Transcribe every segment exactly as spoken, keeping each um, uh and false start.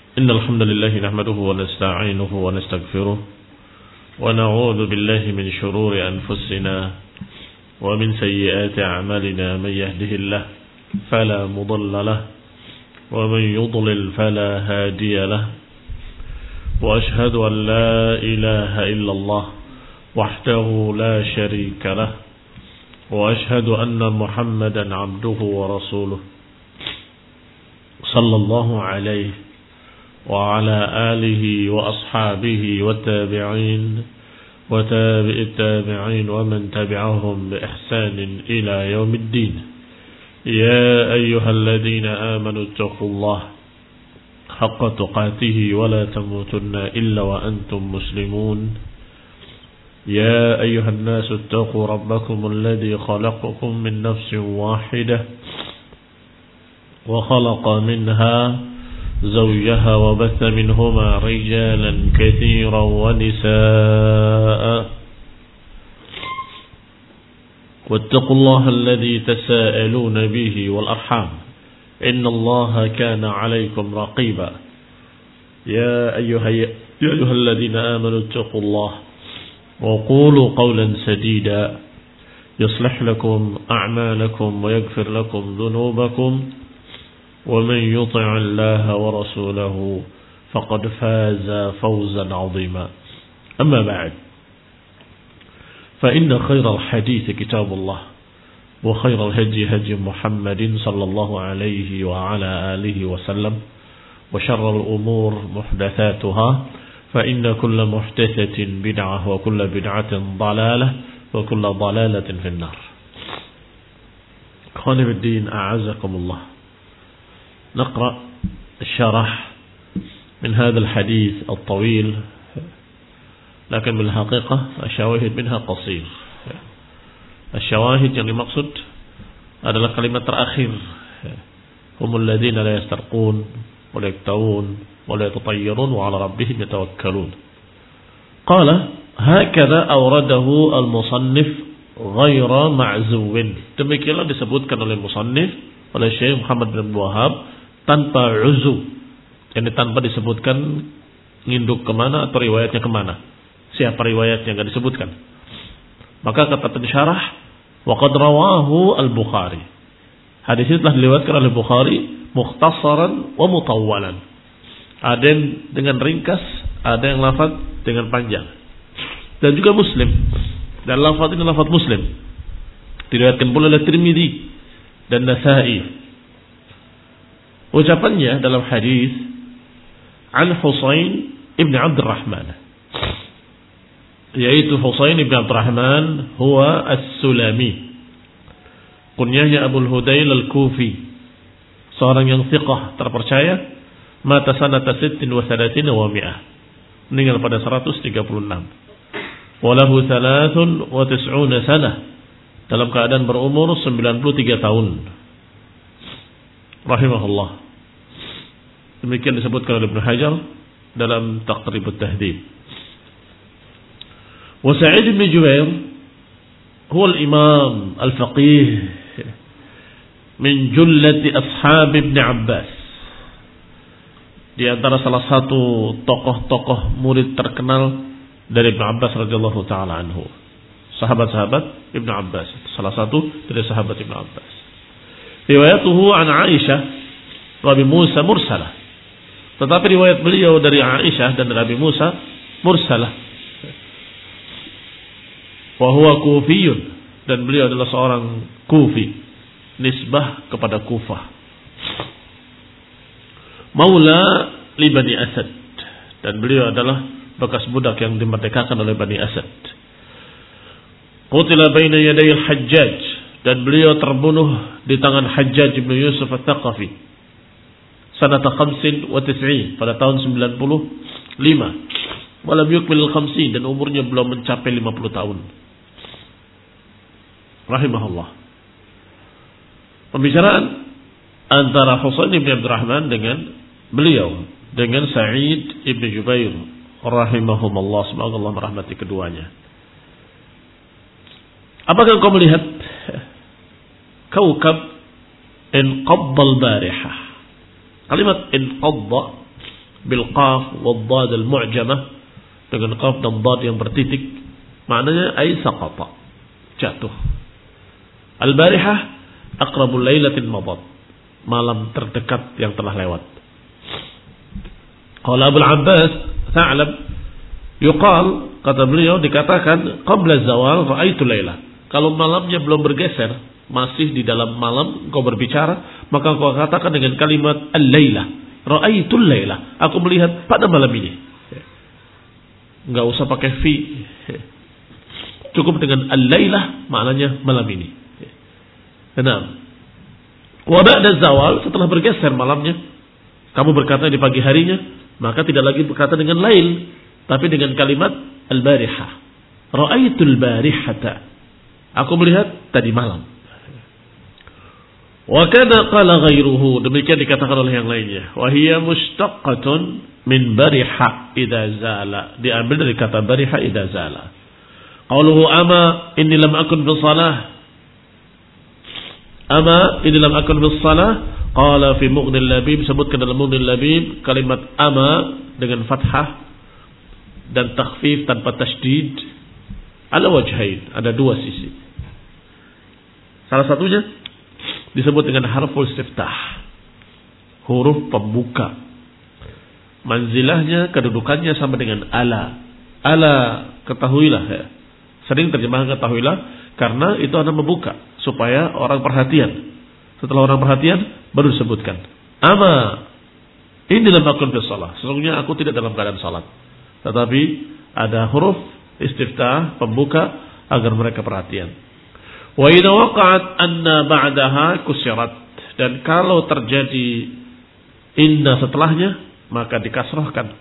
إن الحمد لله نحمده ونستعينه ونستغفره ونعوذ بالله من شرور أنفسنا ومن سيئات أعمالنا من يهده الله فلا مضل له ومن يضلل فلا هادي له وأشهد أن لا إله إلا الله وحده لا شريك له وأشهد أن محمدا عبده ورسوله صلى الله عليه وعلى آله وأصحابه والتابعين وتابع التابعين ومن تبعهم بإحسان إلى يوم الدين. يا أيها الذين آمنوا اتقوا الله حق تقاته ولا تموتن إلا وأنتم مسلمون. يا أيها الناس اتقوا ربكم الذي خلقكم من نفس واحدة وخلق منها زوجها وبث منهما رجالا كثيرا ونساء واتقوا الله الذي تساءلون به والأرحام إن الله كان عليكم رقيبا. يا أيها, يا أيها الذين آمنوا اتقوا الله وقولوا قولا سديدا يصلح لكم أعمالكم ويغفر لكم ذنوبكم ومن يطع الله ورسوله فقد فاز فوزا عظيما. أما بعد فإن خير الحديث كتاب الله وخير الهدي هدي محمد صلى الله عليه وعلى آله وسلم وشر الأمور محدثاتها فإن كل محدثة بدعة وكل بدعة ضلالة وكل ضلالة في النار. أخواني بالدين أعزكم الله. نقرأ الشرح من هذا الحديث الطويل لكن بالحقيقة الشواهد منها قصير. الشواهد yang dimaksud adalah kalimat terakhir. Humul ladzina la yastarqun wa la yaktawun wa la yatatayyarun wa 'ala rabbihim yatawakkalun. Qala hakadha awradahu al-musannif ghaira ma'zuwin. Demikianlah disebutkan oleh musannif oleh Syekh Muhammad bin Wahab tanpa uzu, yani tanpa disebutkan nginduk kemana atau riwayatnya kemana, siapa riwayatnya nggak disebutkan. Maka kata pensyarah, waqad rawahu al-Bukhari, hadis itu telah diriwayatkan oleh Bukhari mukhtasaran wa mutawwalan, ada yang dengan ringkas, ada yang lafaz dengan panjang, dan juga Muslim, dan lafaz ini lafaz Muslim diriwayatkan pula oleh Tirmidzi dan Nasa'i. Ucapannya dalam hadis an Husain ibn Abdurrahman, yaitu Husain ibn Abdurrahman huwa as-Sulami, kunyahnya Abul Hudayl al-Kufi, seorang yang thiqah terpercaya, mata sanata sittin wa thalathin wa mi'ah, meninggal pada seratus tiga puluh enam, walahu thalathun wa tis'una sanah, dalam keadaan berumur sembilan puluh tiga tahun rahimahullah. Demikian disebutkan oleh Ibnu Hajar dalam Taqribut Tahdhib. Wa Sa'id bin Jubair huwa al-imam al-faqih min jullati ashab Ibn Abbas, di antara salah satu tokoh-tokoh murid terkenal dari Ibn Abbas radhiyallahu taala anhu. Sahabat-sahabat Ibn Abbas, salah satu dari sahabat Ibn Abbas. Riwayatuhu an Aisyah wa Abi Musa mursalah. Tetapi riwayat beliau dari Aisyah dan dari Abi Musa mursalah. Wa huwa Kufiyun, dan beliau adalah seorang Kufi, nisbah kepada Kufah. Maula li Bani Asad, dan beliau adalah bekas budak yang dimerdekakan oleh Bani Asad. Qutila baina yaday al-Hajjaj, dan beliau terbunuh di tangan Hajjaj bin Yusuf Al-Thaqafi sanata khamsin wa tis'in, pada tahun sembilan puluh lima, walam yukmil al-khamsin, dan umurnya belum mencapai lima puluh tahun rahimahullah. Pembicaraan antara Husain bin Abdurrahman dengan beliau dengan Sa'id ibn Jubair rahimahumullah, semoga Allah merahmati keduanya. Apakah kau melihat kaukab inqadda al-barihah? Kalimat inqadda bil qaf wad dad al mu'jamah, dengan qaf dan dad yang bertitik, maknanya ay saqata, jatuh. Al barihah aqrabul lailatin madad, malam terdekat yang telah lewat. Qala Abu Abbas Tha'lab, yuqal, kata beliau, dikatakan qabla zawal ra'aitu laila. Kalau malamnya belum bergeser, masih di dalam malam kau berbicara, maka kau katakan dengan kalimat al-laila, ra'aitul laila, aku melihat pada malam ini. Enggak usah pakai fi, cukup dengan al-laila, maknanya malam ini. Enam. Wa ba'da zawal, setelah bergeser malamnya, kamu berkata di pagi harinya, maka tidak lagi berkata dengan lail, tapi dengan kalimat al-barihah. Ra'aitul barihata, aku melihat tadi malam. Wa kana qala ghairuhu, demikian dikatakan oleh yang lainnya. Wa hiya mushtaqqatun min bariha idza zala, diambil dari kata bariha idza zala. Qauluhu ama inni lam akun fi shalah, ama inni lam akun fi shalah, qala fi Mughnil Labib, sebutkan dalam Mughnil Labib kalimat ama dengan fathah dan takhfif tanpa tasydid ala wajhain, ada dua sisi. Salah satunya disebut dengan harful istiftah, huruf pembuka. Manzilahnya, kedudukannya sama dengan ala. Ala, ketahuilah ya. Sering terjemahan ketahuilah karena itu ada membuka supaya orang perhatian. Setelah orang perhatian baru disebutkan. Ama ini lam akun fi shalah, sesungguhnya aku tidak dalam keadaan salat. Tetapi ada huruf istiftah pembuka agar mereka perhatian. Wa idza waqa'at anna ba'daha kusirat, dan kalau terjadi inna setelahnya maka dikasrahkan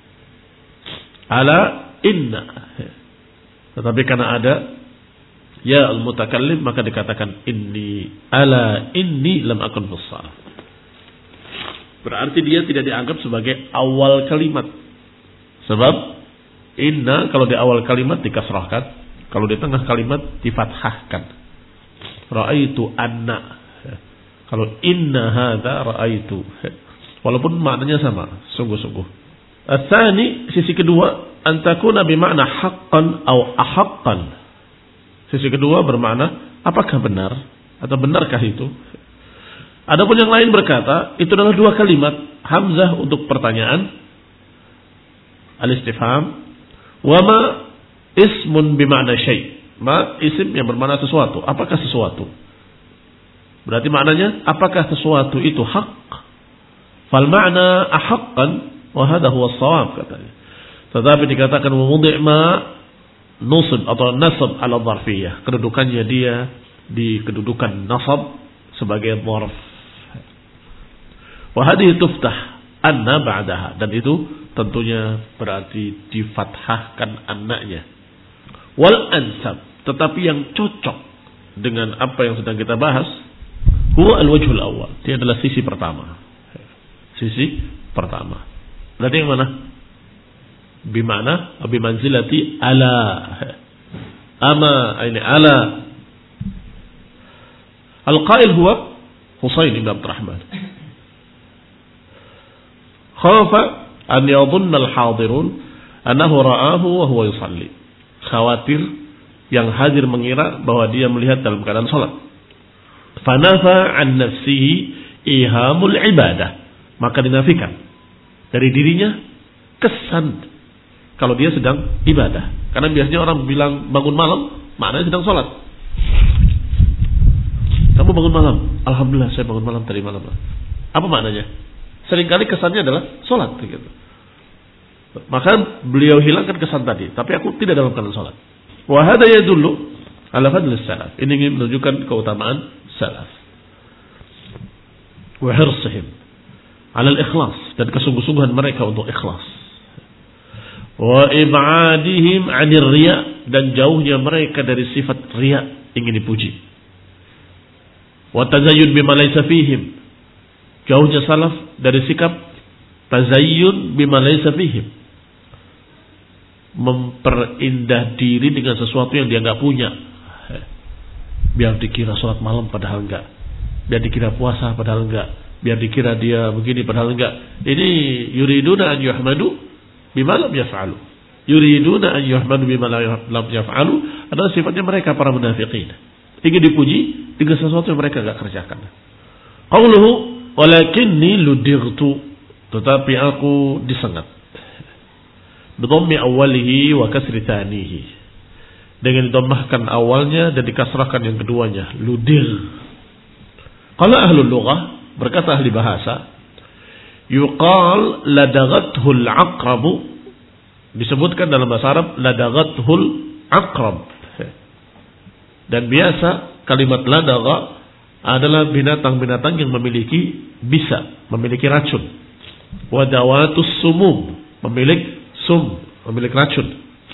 ala inna. Tetapi karena ada ya al-mutakallim maka dikatakan inni ala inni lam akun fi shalah. Berarti dia tidak dianggap sebagai awal kalimat. Sebab inna kalau di awal kalimat dikasrahkan, kalau di tengah kalimat difathahkan. Ra'aitu anna. Kalau inna hadza ra'aitu. Walaupun maknanya sama, sungguh-sungguh. Ats-tsani, sisi kedua, an takuna bi makna haqqan aw ahaqqan. Sisi kedua bermakna apakah benar atau benarkah itu? Adapun yang lain berkata, itu adalah dua kalimat, hamzah untuk pertanyaan, al-istifham, wa ma ismun bimakna syai'. Ma isim yang bermakna sesuatu. Apakah sesuatu? Berarti maknanya apakah sesuatu itu hak? Fal ma'na ahaqqan wa hadha huwa as-shawab katanya. Tetapi dikatakan mudhi' ma nusb atau nasab ala dharfiyah. Kedudukannya dia di kedudukan nasab sebagai dharf. Wa hadhihi tuftah anna ba'daha, dan itu tentunya berarti difathahkan annanya. Wal ansab, tetapi yang cocok dengan apa yang sedang kita bahas, huwa al-wajhul awal, dia adalah sisi pertama. Sisi pertama. Berarti yang mana? Bimana bimanzilati ala. Ama ini ala. Al-qail huwa Husain bin Abdurrahman. Khafa an yadhunna al-hadirun annahu ra'ahu wa huwa yusalli. Khawatir yang hadir mengira bahwa dia melihat dalam keadaan salat. Fanafa an nafsihi ihamul ibadah, maka dinafikan dari dirinya kesan kalau dia sedang ibadah. Karena biasanya orang bilang bangun malam, maknanya sedang salat. Kamu bangun malam, alhamdulillah saya bangun malam tadi malam. Apa maknanya? Seringkali kesannya adalah salat gitu. Maka beliau hilangkan kesan tadi, tapi aku tidak dalam keadaan salat. Wa hadha yadullu ala fadl salaf. Ini ingin menunjukkan keutamaan salaf. Wa hirsihim ala al-ikhlas, dan kesungguh-sungguhan mereka untuk ikhlas. Wa ib'adihim 'anir riya, dan jauhnya mereka dari sifat riya, ingin dipuji. Wa tazayyun bima laysa fihim, jauhnya salaf dari sikap tazayyun bima laysa fihim, memperindah diri dengan sesuatu yang dia enggak punya. Biar dikira sholat malam padahal enggak, biar dikira puasa padahal enggak, biar dikira dia begini padahal enggak. Ini yuriduna an yuhmadu bima lam yaf'alu. Yuriduna an yuhmadu bima lam yaf'alu adalah sifatnya mereka para munafiqin. Ingin dipuji dengan sesuatu yang mereka enggak kerjakan. Qauluhu walakinni ludirtu, tetapi aku disengat. Bidhammi awwalihi wa kasri tsanihi, dengan didhammahkan awalnya dan dikasrahkan yang keduanya, ludir. Qala ahlul lughah, berkata ahli bahasa, yuqal ladaghathul aqrabu, disebutkan dalam bahasa Arab ladaghathul aqrab. Dan biasa kalimat ladagha adalah binatang-binatang yang memiliki bisa, memiliki racun. Wadawatus sumum, pemilik sum, pemilik racun.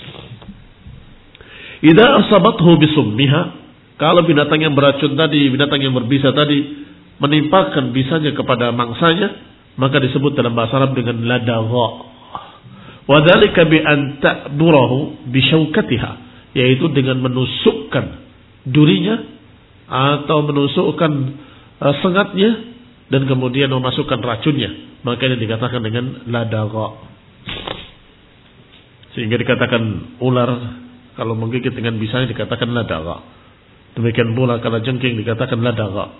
Idza asabathu bisummiha, kalau binatang yang beracun tadi, binatang yang berbisa tadi menimpakan bisanya kepada mangsanya, maka disebut dalam bahasa Arab dengan ladagha. Wa dzalika bi an ta'durahu bi syaukatiha, yaitu dengan menusukkan durinya atau menusukkan uh, sengatnya dan kemudian memasukkan racunnya, maka ini dikatakan dengan ladagha. Sehingga dikatakan ular kalau menggigit dengan bisanya dikatakan ladagha. Demikian pula kalau jengking dikatakan ladagha.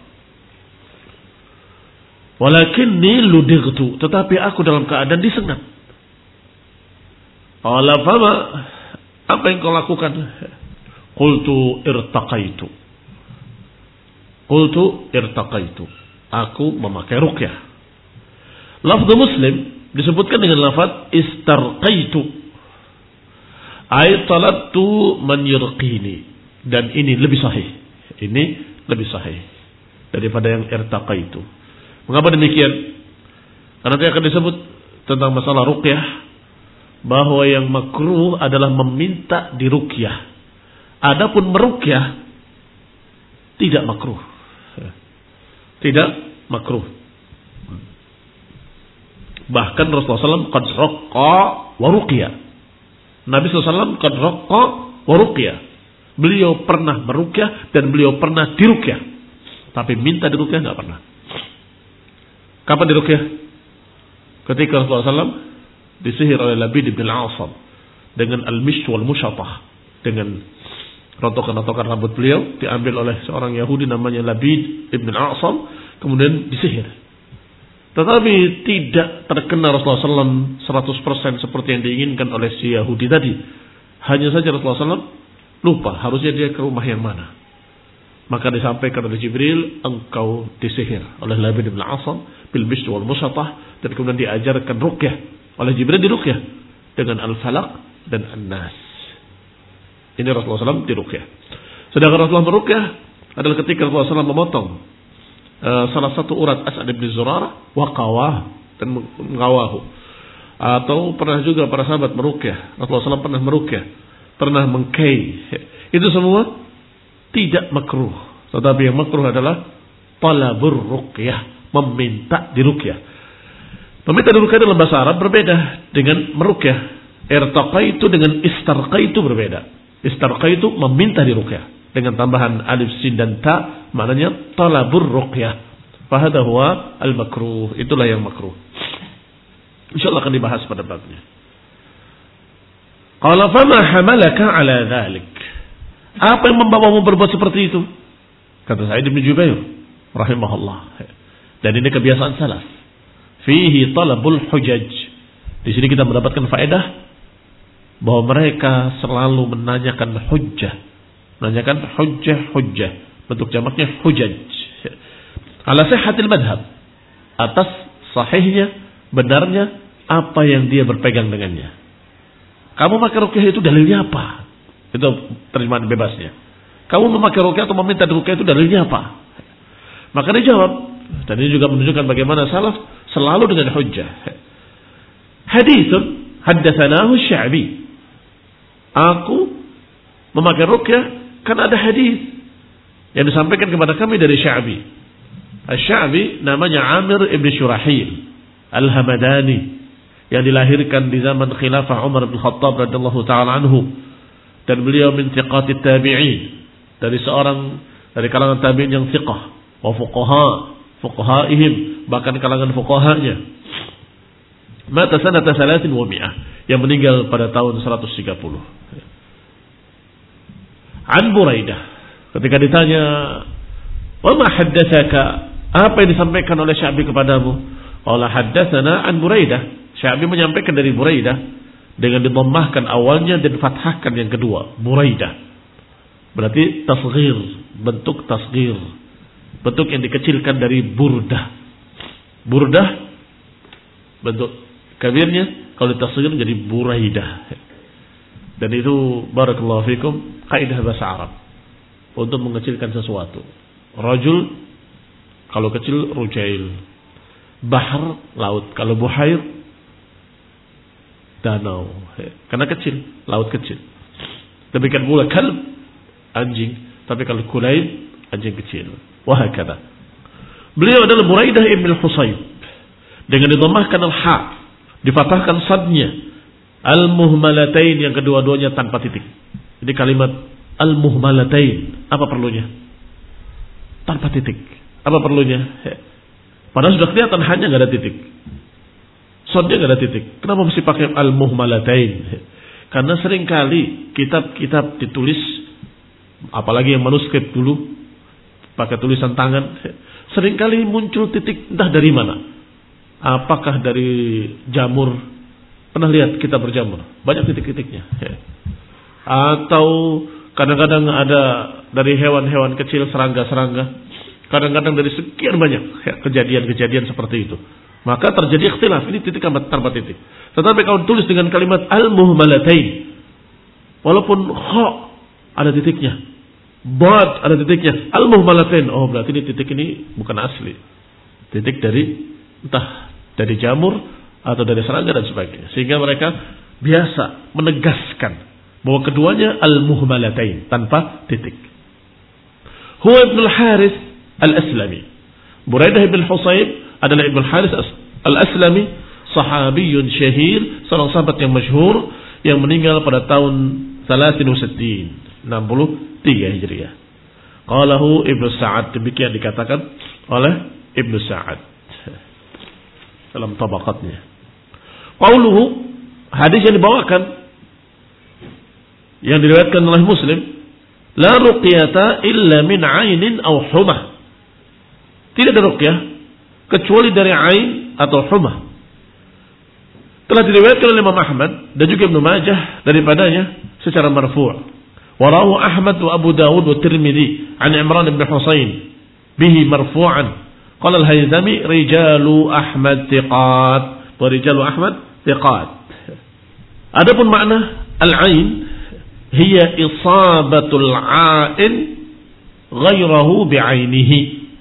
Walakinni ludirtu, tetapi aku dalam keadaan disengat. Qala fama, apa yang kau lakukan? Qultu irtaqaitu. Qultu irtaqaitu. Aku memakai ruqyah. Lafaz Muslim disebutkan dengan lafaz istarqaitu. Ay talabtu man yurqini, dan ini lebih sahih. Ini lebih sahih daripada yang irtaqaitu. Mengapa demikian? Karena nanti akan disebut tentang masalah ruqyah bahwa yang makruh adalah meminta diruqyah. Adapun meruqyah tidak makruh. Tidak makruh. Bahkan Rasulullah sallallahu alaihi wasallam qad raqqa wa ruqya. Nabi sallallahu alaihi wasallam qad raqqa wa ruqya. Beliau pernah meruqyah dan beliau pernah diruqyah. Tapi minta diruqyah enggak pernah. Kapan diruqyah? Ketika Rasulullah sallallahu alaihi wasallam disihir oleh Labid bin al-Asam dengan al-mish wal mushatah, dengan rotokan-rotokan rambut beliau diambil oleh seorang Yahudi namanya Labid bin al-Asam, kemudian disihir. Tetapi tidak terkena Rasulullah sallallahu alaihi wasallam seratus persen seperti yang diinginkan oleh si Yahudi tadi. Hanya saja Rasulullah sallallahu alaihi wasallam lupa harusnya dia ke rumah yang mana. Maka disampaikan oleh Jibril, engkau disihir oleh Labid bin al-Asam bil bishr wal mushatah, dan kemudian diajarkan ruqyah oleh Jibril, diruqyah dengan al-falaq dan an-nas. Ini Rasulullah sallallahu alaihi wasallam diruqyah. Sedangkan Rasulullah meruqyah adalah ketika Rasulullah sallallahu alaihi wasallam memotong uh, salah satu urat As'ad bin Zurarah wa qawah dan mengawahu. Atau pernah juga para sahabat meruqyah. Rasulullah sallallahu alaihi wasallam pernah meruqyah, pernah mengkai. Itu semua tidak makruh. Tetapi yang makruh adalah talabur ruqyah, meminta diruqyah. Meminta diruqyah dalam bahasa Arab berbeda dengan meruqyah. Irtaqaitu dengan istarqaitu berbeda. Istarqaitu meminta diruqyah dengan tambahan alif sin dan ta, maknanya talabur ruqyah. Fahada huwa al-makruh, itulah yang makruh. Insyaallah akan dibahas pada babnya. Qala fama hamalaka ala dhalik? Apa yang membawamu berbuat seperti itu? Kata Sa'id bin Jubair rahimahullah. Dan ini kebiasaan salaf. Fihi talabul hujaj. Di sini kita mendapatkan faedah bahwa mereka selalu menanyakan hujjah. Menanyakan hujjah-hujjah. Bentuk jamaknya hujaj. Ala sihhatil madhab. Atas sahihnya, benarnya apa yang dia berpegang dengannya. Kamu pakai ruqyah itu dalilnya apa? Itu terjemahan bebasnya. Kamu memakai ruqyah atau meminta ruqyah itu dalilnya apa? Maka dia jawab. Dan ini juga menunjukkan bagaimana salaf selalu dengan hujjah. Hadithun haddatsanahu Sya'bi. Aku memakai ruqyah karena ada hadis yang disampaikan kepada kami dari Sya'bi. Asy-Sya'bi namanya Amir ibn Syurahil Al-Hamadani, yang dilahirkan di zaman khilafah Umar bin Khattab radhiyallahu taala anhu, dan beliau min thiqatit tabi'in, dari seorang dari kalangan tabi'in yang thiqah, wa fuqaha fuqahaihim, bahkan kalangan fuqahanya. Mata sanata salasin wa mi'ah, yang meninggal pada tahun seratus tiga puluh. An Buraidah, ketika ditanya, "Wa ma haddatsaka?" Apa yang disampaikan oleh Sya'bi kepadamu? Qala haddatsana an Buraidah. Sya'bi menyampaikan dari Buraidah dengan didammahkan awalnya dan fathahkan yang kedua, Buraidah. Berarti tasghir, bentuk tasghir. Bentuk yang dikecilkan dari burdah. Burdah bentuk kabirnya, kalau ditasghir jadi Buraidah. Dan itu barakallahu fikum kaidah bahasa Arab untuk mengecilkan sesuatu. Rajul kalau kecil rujail, bahr laut, kalau buhair danau, karena kecil, laut kecil. Demikian pula kalb, anjing, tapi kalau kulaib, anjing kecil. Wahakadha. Beliau adalah Buraidah ibn al-Husayb, dengan didammahkan al-ha, difathahkan sadnya, al-muhmalatain, yang kedua-duanya tanpa titik. Jadi kalimat al-muhmalatain, apa perlunya? Tanpa titik. Apa perlunya? Padahal sudah kelihatan hanya nggak ada titik. Sadnya nggak ada titik. Kenapa mesti pakai al-muhmalatain? Karena seringkali kitab-kitab ditulis, apalagi yang manuskrip dulu, pakai tulisan tangan, seringkali muncul titik entah dari mana. Apakah dari jamur? Pernah lihat kita berjamur, banyak titik-titiknya. Atau kadang-kadang ada dari hewan-hewan kecil, serangga-serangga. Kadang-kadang dari sekian banyak kejadian-kejadian seperti itu. Maka terjadi ikhtilaf, ini titik tanpa titik. Tetapi kalau tulis dengan kalimat al-muhmalatain, walaupun kha ada titiknya, bad ada titiknya, al-muhmalatain, oh berarti ini titik ini bukan asli. Titik dari entah dari jamur atau dari serangga dan sebagainya. Sehingga mereka biasa menegaskan bahwa keduanya al-muhmalatain, tanpa titik. Huwa ibn al-Harith al-Aslami. Buraidah ibn Husayb adalah ibn al-Harith al-Aslami, sahabiyun syahir, seorang sahabat yang masyhur, yang meninggal pada tahun salasin wa sittin, enam puluh tiga Hijriah. Qalahu Ibnu Sa'ad, demikian dikatakan oleh Ibnu Sa'ad dalam tabaqatnya. Qauluhu, hadis yang dibawakan yang diriwayatkan oleh Muslim, la ruqyata illa min 'ainin aw humah. Tidak ada ruqyah kecuali dari ain atau humah. Telah diriwayatkan oleh Imam Ahmad dan juga Ibnu Majah daripadanya secara marfu'. Wa rawahu Ahmad wa Abu Dawud wa Tirmidzi an Imran bin Husain bihi marfu'an. Qala al-Haythami rijalu Ahmad thiqat. Wa rijalu Ahmad thiqat. Adapun makna al-ain hiya isabatul a'in ghairahu bi'ainihi.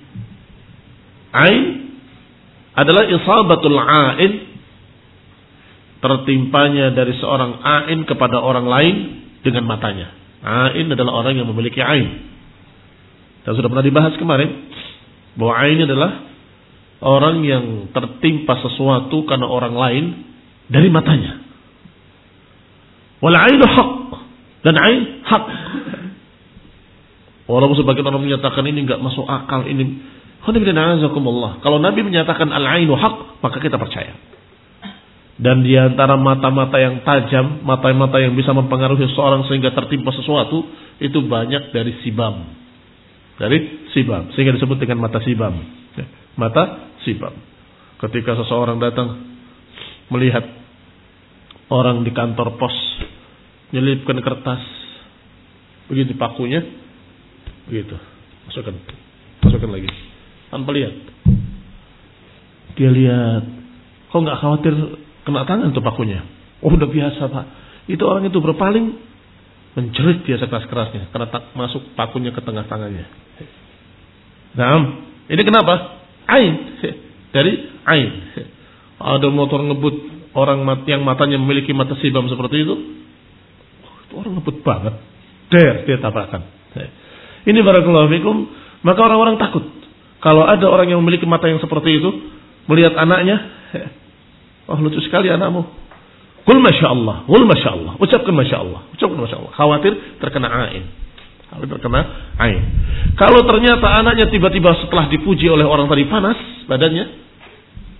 Ain adalah isabatul a'in, tertimpanya dari seorang ain kepada orang lain dengan matanya. Ain adalah orang yang memiliki ain. Dan sudah pernah dibahas kemarin bahwa ain adalah orang yang tertimpa sesuatu karena orang lain dari matanya. Wal ainu haq, dan ain hak. Walaupun sebagian orang menyatakan ini enggak masuk akal, ini kalau Nabi menyatakan al-ainu haq, maka kita percaya. Dan di antara mata-mata yang tajam, mata-mata yang bisa mempengaruhi seseorang sehingga tertimpa sesuatu, itu banyak dari sibam. Dari sibam, sehingga disebut dengan mata sibam. Mata sibam. Ketika seseorang datang melihat orang di kantor pos nyelipkan kertas, begitu pakunya, begitu, masukkan, masukkan lagi, tanpa lihat. Dia lihat, kok nggak khawatir kena tangan tuh pakunya? Oh udah biasa pak. Itu orang itu berpaling, menjerit dia sekeras-kerasnya karena tak masuk pakunya ke tengah tangannya. Nah, ini kenapa? Ain, dari ain. Ada motor ngebut, orang yang matanya memiliki mata sibam seperti itu, itu orang ngebut banget, der dia tabrakan. Ini barakallahu fikum. Maka orang-orang takut kalau ada orang yang memiliki mata yang seperti itu melihat anaknya. Oh lucu sekali anakmu. Qul masyaallah, qul masyaallah. Ucapkan masyaallah, ucapkan masyaallah. Khawatir terkena ain. Khawatir terkena ain. Kalau ternyata anaknya tiba-tiba setelah dipuji oleh orang tadi panas badannya,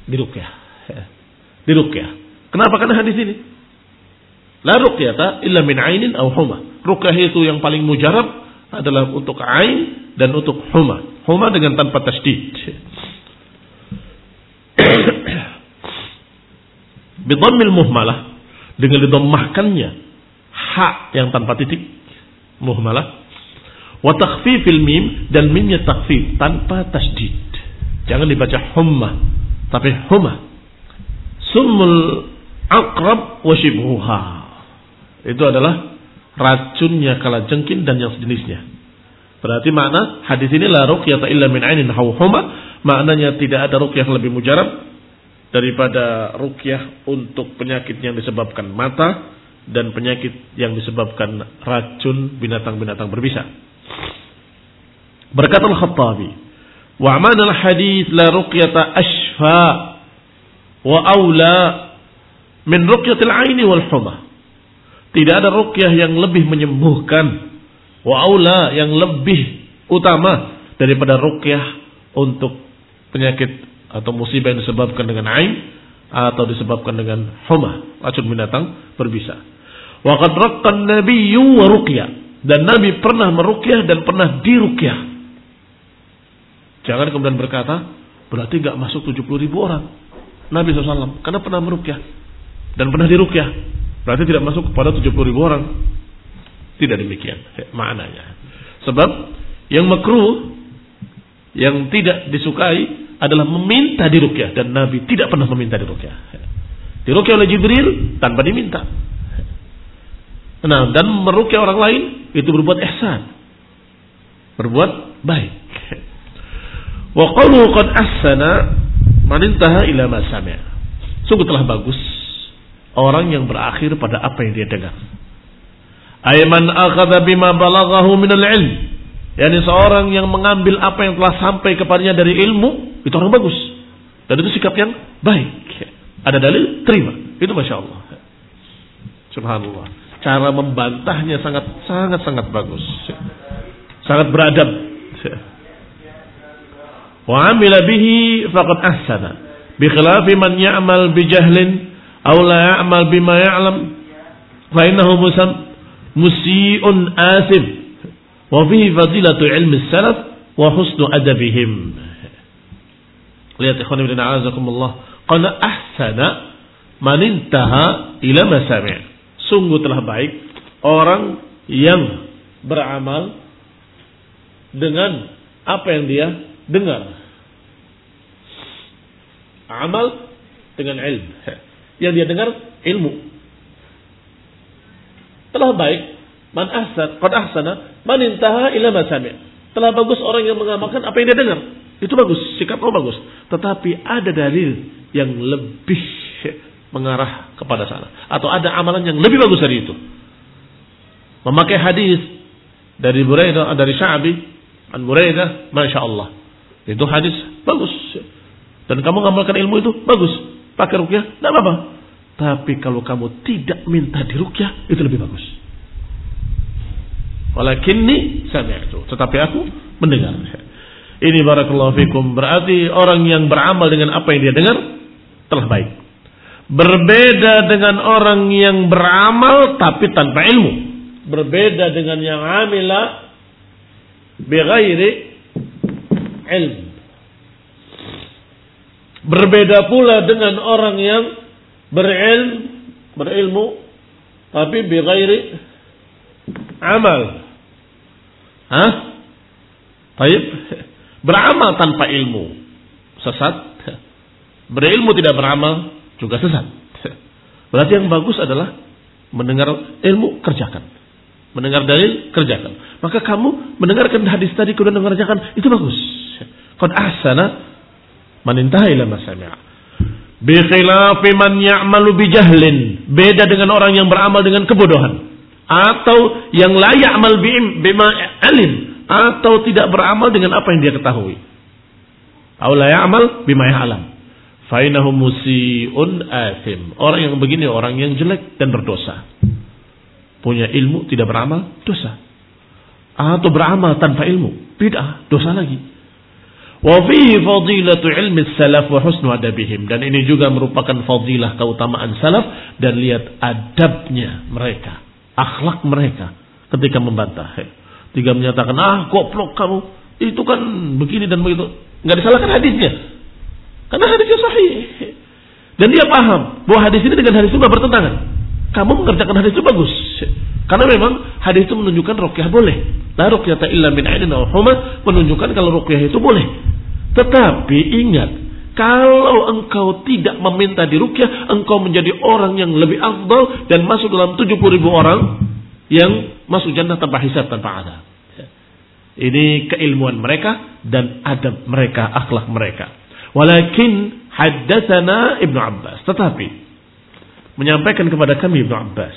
diruqyah. Diruqyah. Kenapa? Karena hadis ini. La ruqyata illa min ainin aw huma. Ruqyah itu yang paling mujarab adalah untuk ain dan untuk huma. Huma dengan tanpa tasydid. Bidhammil muhmalah, dengan didammahkannya ha yang tanpa titik, muhmalah. Wa takhfifil mim, dan mimnya takhfif tanpa tasydid. Jangan dibaca humma, tapi huma. Summul aqrab wa shibhuha. Itu adalah racunnya kalajengking dan yang sejenisnya. Berarti makna hadis ini la ruqyata illa min ainin aw huma, maknanya tidak ada ruqyah lebih mujarab daripada ruqyah untuk penyakit yang disebabkan mata dan penyakit yang disebabkan racun binatang-binatang berbisa. Berkata Al-Khattabi, wa ma'na al-hadits la ruqyata ashfa wa aula min ruqyatil aini wal huma. Tidak ada ruqyah yang lebih menyembuhkan, wa aula yang lebih utama daripada ruqyah untuk penyakit atau musibah yang disebabkan dengan ain atau disebabkan dengan huma, racun binatang berbisa. Wa qad raqqa an-nabiyyu wa ruqya, dan Nabi pernah meruqyah dan pernah diruqyah. Jangan kemudian berkata berarti enggak masuk tujuh puluh ribu orang. Nabi shallallahu alaihi wasallam karena pernah meruqyah dan pernah diruqyah, berarti tidak masuk kepada tujuh puluh ribu orang. Tidak demikian maknanya. Sebab yang makruh, yang tidak disukai adalah meminta diruqyah, dan Nabi tidak pernah meminta diruqyah. Diruqyah oleh Jibril tanpa diminta. Nah, dan meruqyah orang lain itu berbuat ihsan, berbuat baik. Wa qalu qad ahsana man intaha ila ma sami'a. Sungguh telah bagus orang yang berakhir pada apa yang dia dengar. Ayman akhadha bima balaghahu min al-ilm, yakni seorang yang mengambil apa yang telah sampai kepadanya dari ilmu, itu orang bagus. Dan itu sikap yang baik. Ada dalil, terima. Itu Masya Allah. Subhanallah. Cara membantahnya sangat sangat sangat bagus. Sangat beradab. Wa amila bihi faqad ahsana. Bi khilafi man ya'mal bi jahlin aw la ya'mal bima ya'lam fa innahu musam musii'un asif. Wa fihi fadilatu ilmi salaf wa husnu adabihim. Lihat ikhwan ibn a'azakumullah, qad ahsana man intaha ila ma sami'. Sungguh telah baik orang yang beramal dengan apa yang dia dengar. Amal dengan ilmu. Yang dia dengar ilmu. Telah baik man ahsan, qad ahsana man intaha ila ma sami'. Telah bagus orang yang mengamalkan apa yang dia dengar. Itu bagus, sikap kau bagus. Tetapi ada dalil yang lebih mengarah kepada sana, atau ada amalan yang lebih bagus dari itu. Memakai hadis dari Buraidah, dari Sya'bi an Buraidah, Masya Allah, itu hadis bagus. Dan kamu mengamalkan ilmu itu bagus. Pakai ruqyah, tidak apa-apa. Tapi kalau kamu tidak minta diruqyah, itu lebih bagus. Walakinni sami'tu, tetapi aku mendengar. Ini barakallahu fikum, berarti orang yang beramal dengan apa yang dia dengar telah baik. Berbeda dengan orang yang beramal tapi tanpa ilmu. Berbeda dengan yang amila bighairi ilm. Berbeda pula dengan orang yang berilm, berilmu tapi bighairi amal. Hah? Baik. Beramal tanpa ilmu sesat. Berilmu tidak beramal juga sesat. Berarti yang bagus adalah mendengar ilmu, kerjakan. Mendengar dalil, kerjakan. Maka kamu mendengarkan hadis tadi kemudian mengerjakan, itu bagus. Qad ahsana man intaha ila ma sami'a. Bi khilafi man ya'malu bi jahlin. Beda dengan orang yang beramal dengan kebodohan, atau yang la ya'mal bima alim, atau tidak beramal dengan apa yang dia ketahui. Aw la ya'mal bima ya'lam. Fainahu musii'un athim. Orang yang begini orang yang jelek dan berdosa. Punya ilmu tidak beramal, dosa. Atau beramal tanpa ilmu, bid'ah, dosa lagi. Wa fihi fadilatu ilmi salaf wa husnu adabihim, dan ini juga merupakan fadilah keutamaan salaf dan lihat adabnya mereka, akhlak mereka ketika membantah. Tiga menyatakan, ah goblok kamu, itu kan begini dan begitu. Enggak disalahkan hadisnya, karena hadisnya sahih. Dan dia paham bahwa hadis ini dengan hadis itu bertentangan. Kamu mengerjakan hadis itu bagus, karena memang hadis itu menunjukkan ruqyah boleh. La ruqyata illa min ainin aw huma, menunjukkan kalau ruqyah itu boleh. Tetapi ingat, kalau engkau tidak meminta diruqyah, engkau menjadi orang yang lebih afdal dan masuk dalam tujuh puluh ribu orang yang masuk jannah tanpa hisab, tanpa adab. Ini keilmuan mereka dan adab mereka, akhlak mereka. Walakin haddatsana Ibnu Abbas, tetapi menyampaikan kepada kami Ibnu Abbas,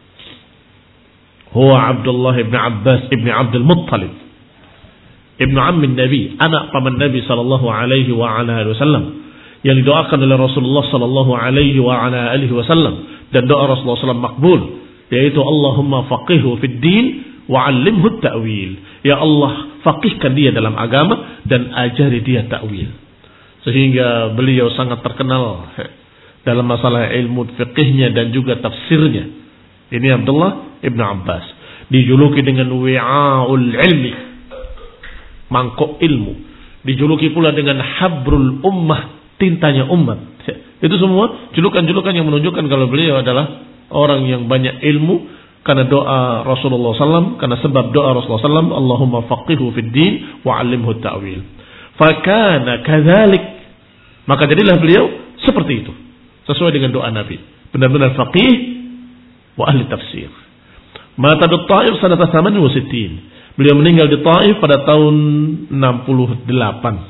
huwa Abdullah Ibnu Abbas Ibnu Abdul Muttalib, Ibnu Ammin Nabi, anak paman Nabi sallallahu alaihi wa ala alihi wasallam, yang didoakan oleh Rasulullah sallallahu alaihi wa ala alihi wasallam, dan doa Rasulullah sallallahu alaihi wasallam makbul, yaitu Allahumma faqihhu fid din wa 'allimhu at-ta'wil. Ya Allah, faqihkan dia dalam agama dan ajari dia ta'wil. Sehingga beliau sangat terkenal dalam masalah ilmu fiqihnya dan juga tafsirnya. Ini Abdullah Ibnu Abbas, dijuluki dengan wi'aul ilmi, mangkok ilmu. Dijuluki pula dengan habrul ummah, tintanya umat. Itu semua julukan-julukan yang menunjukkan kalau beliau adalah orang yang banyak ilmu, karena doa Rasulullah sallallahu alaihi wasallam, karena sebab doa Rasulullah sallallahu alaihi wasallam, Allahumma faqihhu fid din wa 'allimhu ta'wil. Fakana kadzalik, maka jadilah beliau seperti itu, sesuai dengan doa Nabi, benar-benar faqih wa ahli tafsir. Mata di Taif sanata thaman wa sittin. Beliau meninggal di Taif pada tahun enam puluh delapan.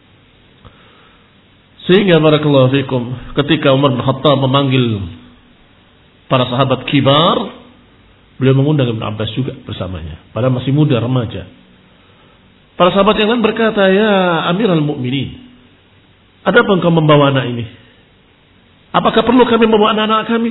Sehingga barakallahu fikum, ketika Umar bin Khattab memanggil para sahabat kibar, beliau mengundang Ibnu Abbas juga bersamanya, padahal masih muda, remaja. Para sahabat yang lain berkata, ya Amirul Mukminin, ada apa engkau membawa anak ini? Apakah perlu kami membawa anak-anak kami?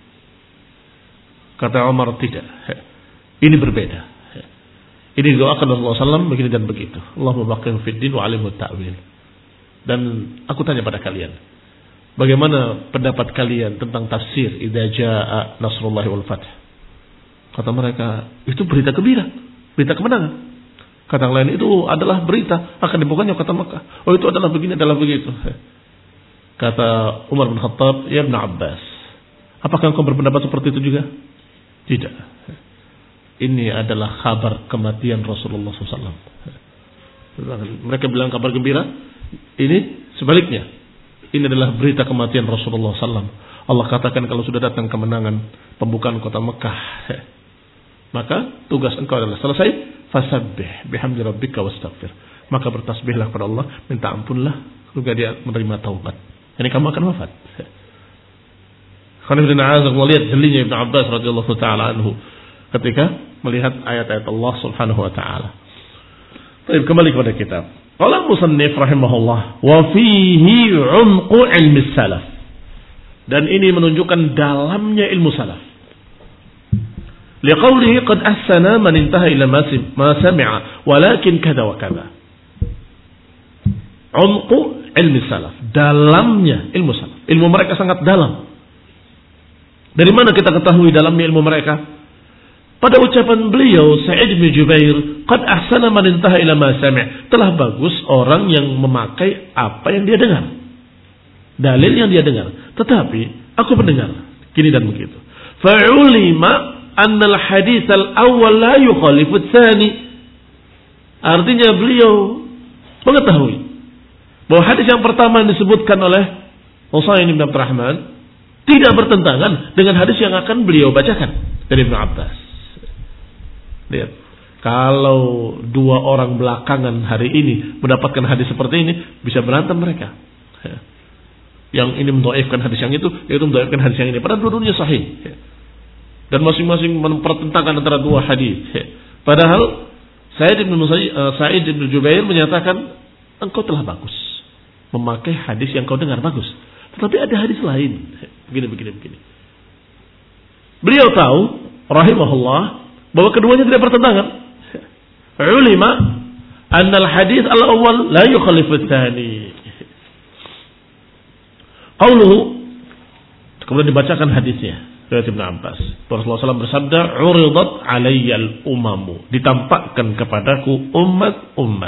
Kata Umar, tidak. Ini berbeda. Ini didoakan Rasulullah sallallahu alaihi wasallam begini dan begitu. Allahumma baqihhu fid din wa 'allimhu ta'wil. Dan aku tanya pada kalian, bagaimana pendapat kalian tentang tafsir idza jaa nasrullahi wal fath? Kata mereka, itu berita gembira, berita kemenangan. Kata yang lain, itu adalah berita akan dibukanya kota Mekah. Oh, itu adalah begini, adalah begitu. Kata Umar bin Khattab, ya Ibnu Abbas, apakah engkau berpendapat seperti itu juga? Tidak. Ini adalah kabar kematian Rasulullah sallallahu alaihi wasallam. Mereka bilang kabar gembira, ini sebaliknya. Ini adalah berita kematian Rasulullah sallallahu alaihi wasallam. Allah katakan kalau sudah datang kemenangan pembukaan kota Mekah, maka tugas engkau adalah selesai. Fasabbih bihamdi rabbika wastaghfir. Maka bertasbihlah kepada Allah, minta ampunlah, juga dia menerima taubat. Ini kamu akan wafat. Khanifidin a'azaqullah, lihat jelinya Ibnu Abbas radhiyallahu ta'ala anhu ketika melihat ayat-ayat Allah subhanahu wa ta'ala. Baik, kembali kepada kitab. Qala musannif rahimahullah, wa fihi 'umqu ilmi salaf. Dan ini menunjukkan dalamnya ilmu salaf. Liqaulihi qad ahsana man intaha ila ma sami'a walakin kada wa kada. 'Umqu ilmi salaf, dalamnya ilmu salaf. Ilmu mereka sangat dalam. Dari mana kita ketahui dalamnya ilmu mereka? Pada ucapan beliau Sa'id bin Jubair, qad ahsana man intaha ila ma sami', telah bagus orang yang memakai apa yang dia dengar, dalil yang dia dengar. Tetapi aku mendengar gini dan begitu. Fa'ulima anna al-hadits al-awwal la yukhalifu ats-tsani. Artinya beliau mengetahui bahwa hadis yang pertama yang disebutkan oleh Husain bin Abdurrahman tidak bertentangan dengan hadis yang akan beliau bacakan dari Ibnu Abbas. Lihat, kalau dua orang belakangan hari ini mendapatkan hadis seperti ini, bisa berantem mereka. Yang ini mendhaifkan hadis yang itu, yaitu mendhaifkan hadis yang ini. Padahal dua-duanya sahih. Dan masing-masing mempertentangkan antara dua hadis. Padahal Sa'id bin Sa'id bin Jubair menyatakan, engkau telah bagus memakai hadis yang kau dengar bagus. Tetapi ada hadis lain. Begini, begini, begini. Beliau tahu, rahimahullah, bahwa keduanya tidak bertentangan. Ulima anna al-hadits al-awwal la yukhalifu ats-tsani. Qauluhu, kemudian dibacakan hadisnya dari Ibnu Abbas. Rasulullah sallallahu alaihi wasallam bersabda, "Uridat 'alayyal umamu." Ditampakkan kepadaku umat-umat.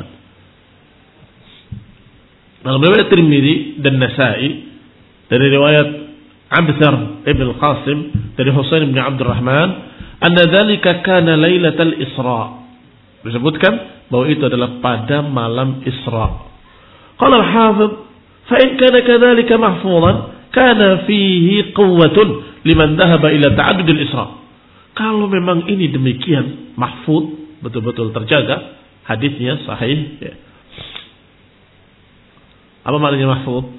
Dalam riwayat Tirmidzi dan Nasa'i dari riwayat Abdar ibn al-Qasim dari Husain bin Abdurrahman, anna dzalika kana lailatal Isra. Disebutkan bahwa itu adalah pada malam Isra. Qala al-Hafidz, fa in kana kadzalika mahfuzan kana fihi quwwatun liman dhahaba ila ta'addud al-Isra. Kalau memang ini demikian mahfuz, betul-betul terjaga hadisnya sahih ya. Apa maknanya mahfuz?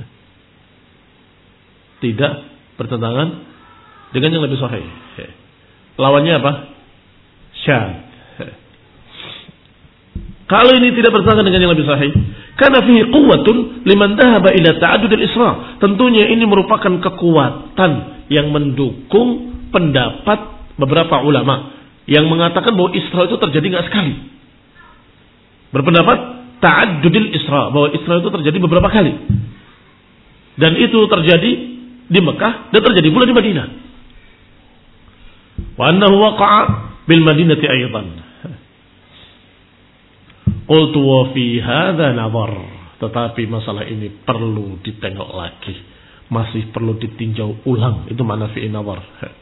Tidak bertentangan dengan yang lebih sahih. Lawannya apa? Syadz. Kalau ini tidak bertentangan dengan yang lebih sahih, karena fihi quwwatun liman dhahaba ila ta'addud al-Isra. Tentunya ini merupakan kekuatan yang mendukung pendapat beberapa ulama yang mengatakan bahwa Isra itu terjadi enggak sekali. Berpendapat ta'addudil Isra, bahwa Isra itu terjadi beberapa kali. Dan itu terjadi di Mekah dan terjadi pula di Madinah. Wa annahu waqa'a bil Madinati aidan. Qultu wa fi hadza nazar. Tetapi masalah ini perlu ditengok lagi. Masih perlu ditinjau ulang. Itu makna fi nazar.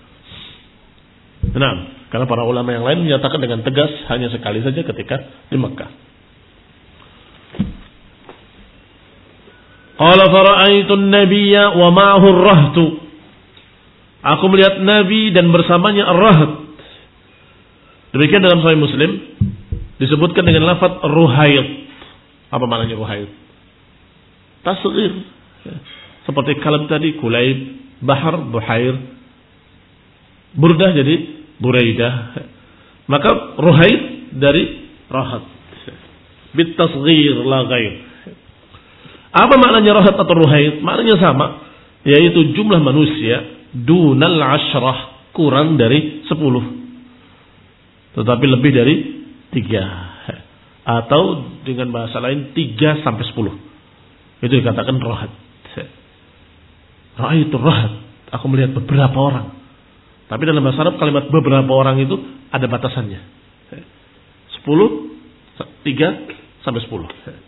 Nah, karena para ulama yang lain menyatakan dengan tegas hanya sekali saja ketika di Mekah. Qala fara'aitu an-nabiyya wa ma'ahu ar-rahtu. Aku melihat Nabi dan bersamanya ar-raht. Demikian dalam Sahih Muslim disebutkan dengan lafaz ruhayt. Apa maknanya ruhayt? Tasghir. Seperti kalam tadi Kulayb, Bahar, Buhair. Burdah jadi Buraidah. Maka ruhayt dari rahat. Bit tasghir la ghair. Apa maknanya rahat atau ruhayt? Maknanya sama, yaitu jumlah manusia dunal ashrah, kurang dari sepuluh, tetapi lebih dari tiga, atau dengan bahasa lain tiga sampai sepuluh. Itu dikatakan rahat. Ra'aitu rahat, aku melihat beberapa orang. Tapi dalam bahasa Arab kalimat beberapa orang itu ada batasannya. Sepuluh, tiga sampai sepuluh.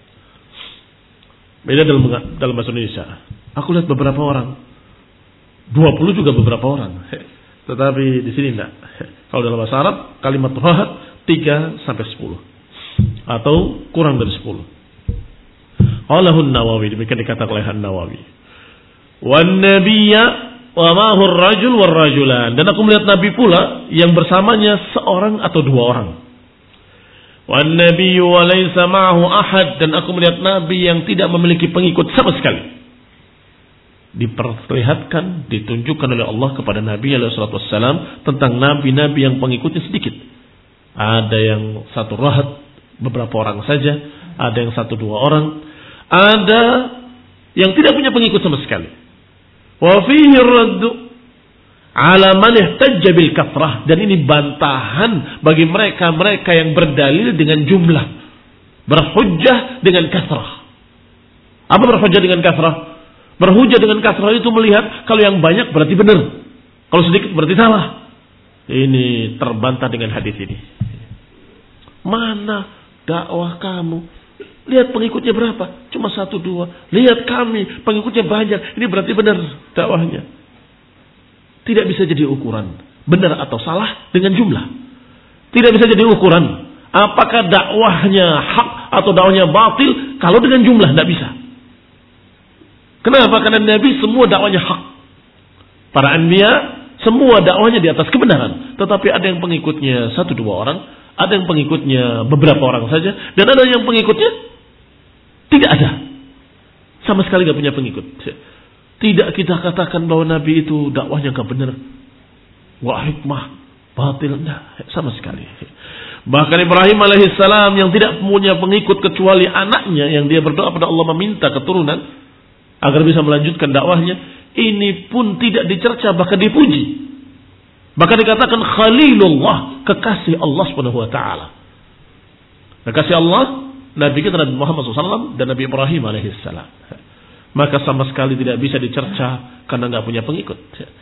Beda dalam dalam bahasa Indonesia. Aku lihat beberapa orang. dua puluh juga beberapa orang. Tetapi di sini enggak. Kalau dalam bahasa Arab kalimat rahat tiga sampai sepuluh atau kurang dari sepuluh. Qalahu an-Nawawi, demikian dikatakan oleh An-Nawawi. Wan nabiyya wa ma'ahu ar-rajul war rajulan. Dan aku melihat Nabi pula yang bersamanya seorang atau dua orang. Wan nabiyyu wa laysa ma'ahu ahad, dan aku melihat Nabi yang tidak memiliki pengikut sama sekali. Diperlihatkan, ditunjukkan oleh Allah kepada Nabi alaihi salatu wassalam tentang nabi-nabi yang pengikutnya sedikit. Ada yang satu rahat, beberapa orang saja, ada yang satu dua orang, ada yang tidak punya pengikut sama sekali. Wa fihi raddu ala man ihtajja bil kathrah, dan ini bantahan bagi mereka-mereka yang berdalil dengan jumlah, berhujjah dengan kathrah. Apa berhujjah dengan kathrah? Berhujjah dengan kathrah itu melihat kalau yang banyak berarti benar, kalau sedikit berarti salah. Ini terbantah dengan hadis ini. Mana dakwah kamu? Lihat pengikutnya berapa? Cuma satu dua. Lihat kami pengikutnya banyak. Ini berarti benar dakwahnya. Tidak bisa jadi ukuran benar atau salah dengan jumlah. Tidak bisa jadi ukuran apakah dakwahnya hak atau dakwahnya batil kalau dengan jumlah, tidak bisa. Kenapa? Karena Nabi semua dakwahnya hak. Para anbiya semua dakwahnya di atas kebenaran. Tetapi ada yang pengikutnya satu dua orang, ada yang pengikutnya beberapa orang saja, dan ada yang pengikutnya tidak ada, sama sekali tidak punya pengikut. Tidak kita katakan bahwa Nabi itu dakwahnya gak benar, wah hikmah, batil, nah, sama sekali. Bahkan Ibrahim alaihissalam yang tidak punya pengikut kecuali anaknya, yang dia berdoa pada Allah meminta keturunan agar bisa melanjutkan dakwahnya, ini pun tidak dicerca, bahkan dipuji. Bahkan dikatakan Khalilullah, kekasih Allah subhanahu wa ta'ala. Kekasih Allah Nabi kita Nabi Muhammad shallallahu alaihi wasallam dan Nabi Ibrahim alaihissalam. Maka sama sekali tidak bisa dicerca karena nggak punya pengikut.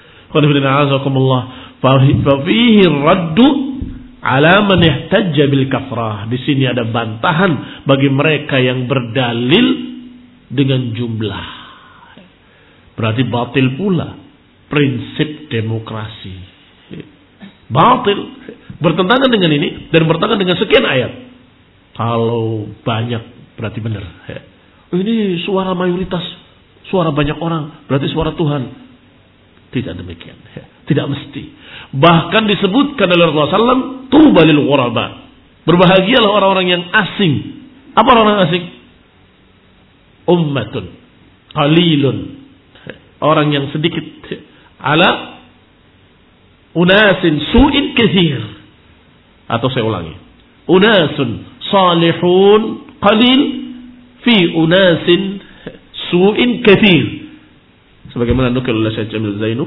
Fafihi raddu ala man ihtajja bil kafrah. Di sini ada bantahan bagi mereka yang berdalil dengan jumlah. Berarti batil pula prinsip demokrasi. Batil, bertentangan dengan ini dan bertentangan dengan sekian ayat. Kalau banyak berarti benar. Ini suara mayoritas, suara banyak orang, berarti suara Tuhan. Tidak demikian. Tidak mesti. Bahkan disebutkan oleh Rasulullah shallallahu alaihi wasallam, tuba lil ghuraba. Berbahagialah orang-orang yang asing. Apa orang asing? Ummatun qalilun. Orang yang sedikit. Ala unasin su'in kathir. Atau saya ulangi. Unasun salihun qalil fi unasin su'in kathir. Sebagaimana nukil oleh Syekh Jamil Zainu,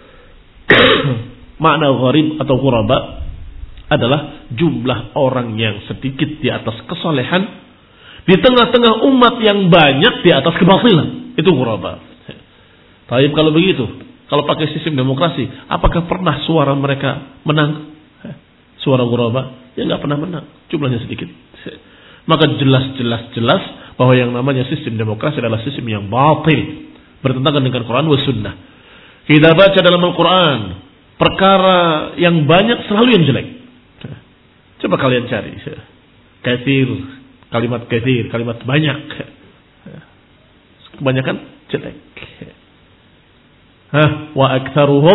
makna gharib atau ghuraba adalah jumlah orang yang sedikit di atas kesolehan di tengah-tengah umat yang banyak di atas kebatilan. Itu ghuraba. Tapi kalau begitu, kalau pakai sistem demokrasi, apakah pernah suara mereka menang? Suara ghuraba ya nggak pernah menang, jumlahnya sedikit. Maka jelas-jelas jelas bahwa yang namanya sistem demokrasi adalah sistem yang batil, bertentangan dengan Quran wa Sunnah. Kita baca dalam Al-Quran perkara yang banyak selalu yang jelek. Coba kalian cari. Katsir, kalimat katsir, kalimat banyak. Kebanyakan jelek. Hah, wa aktsaruhum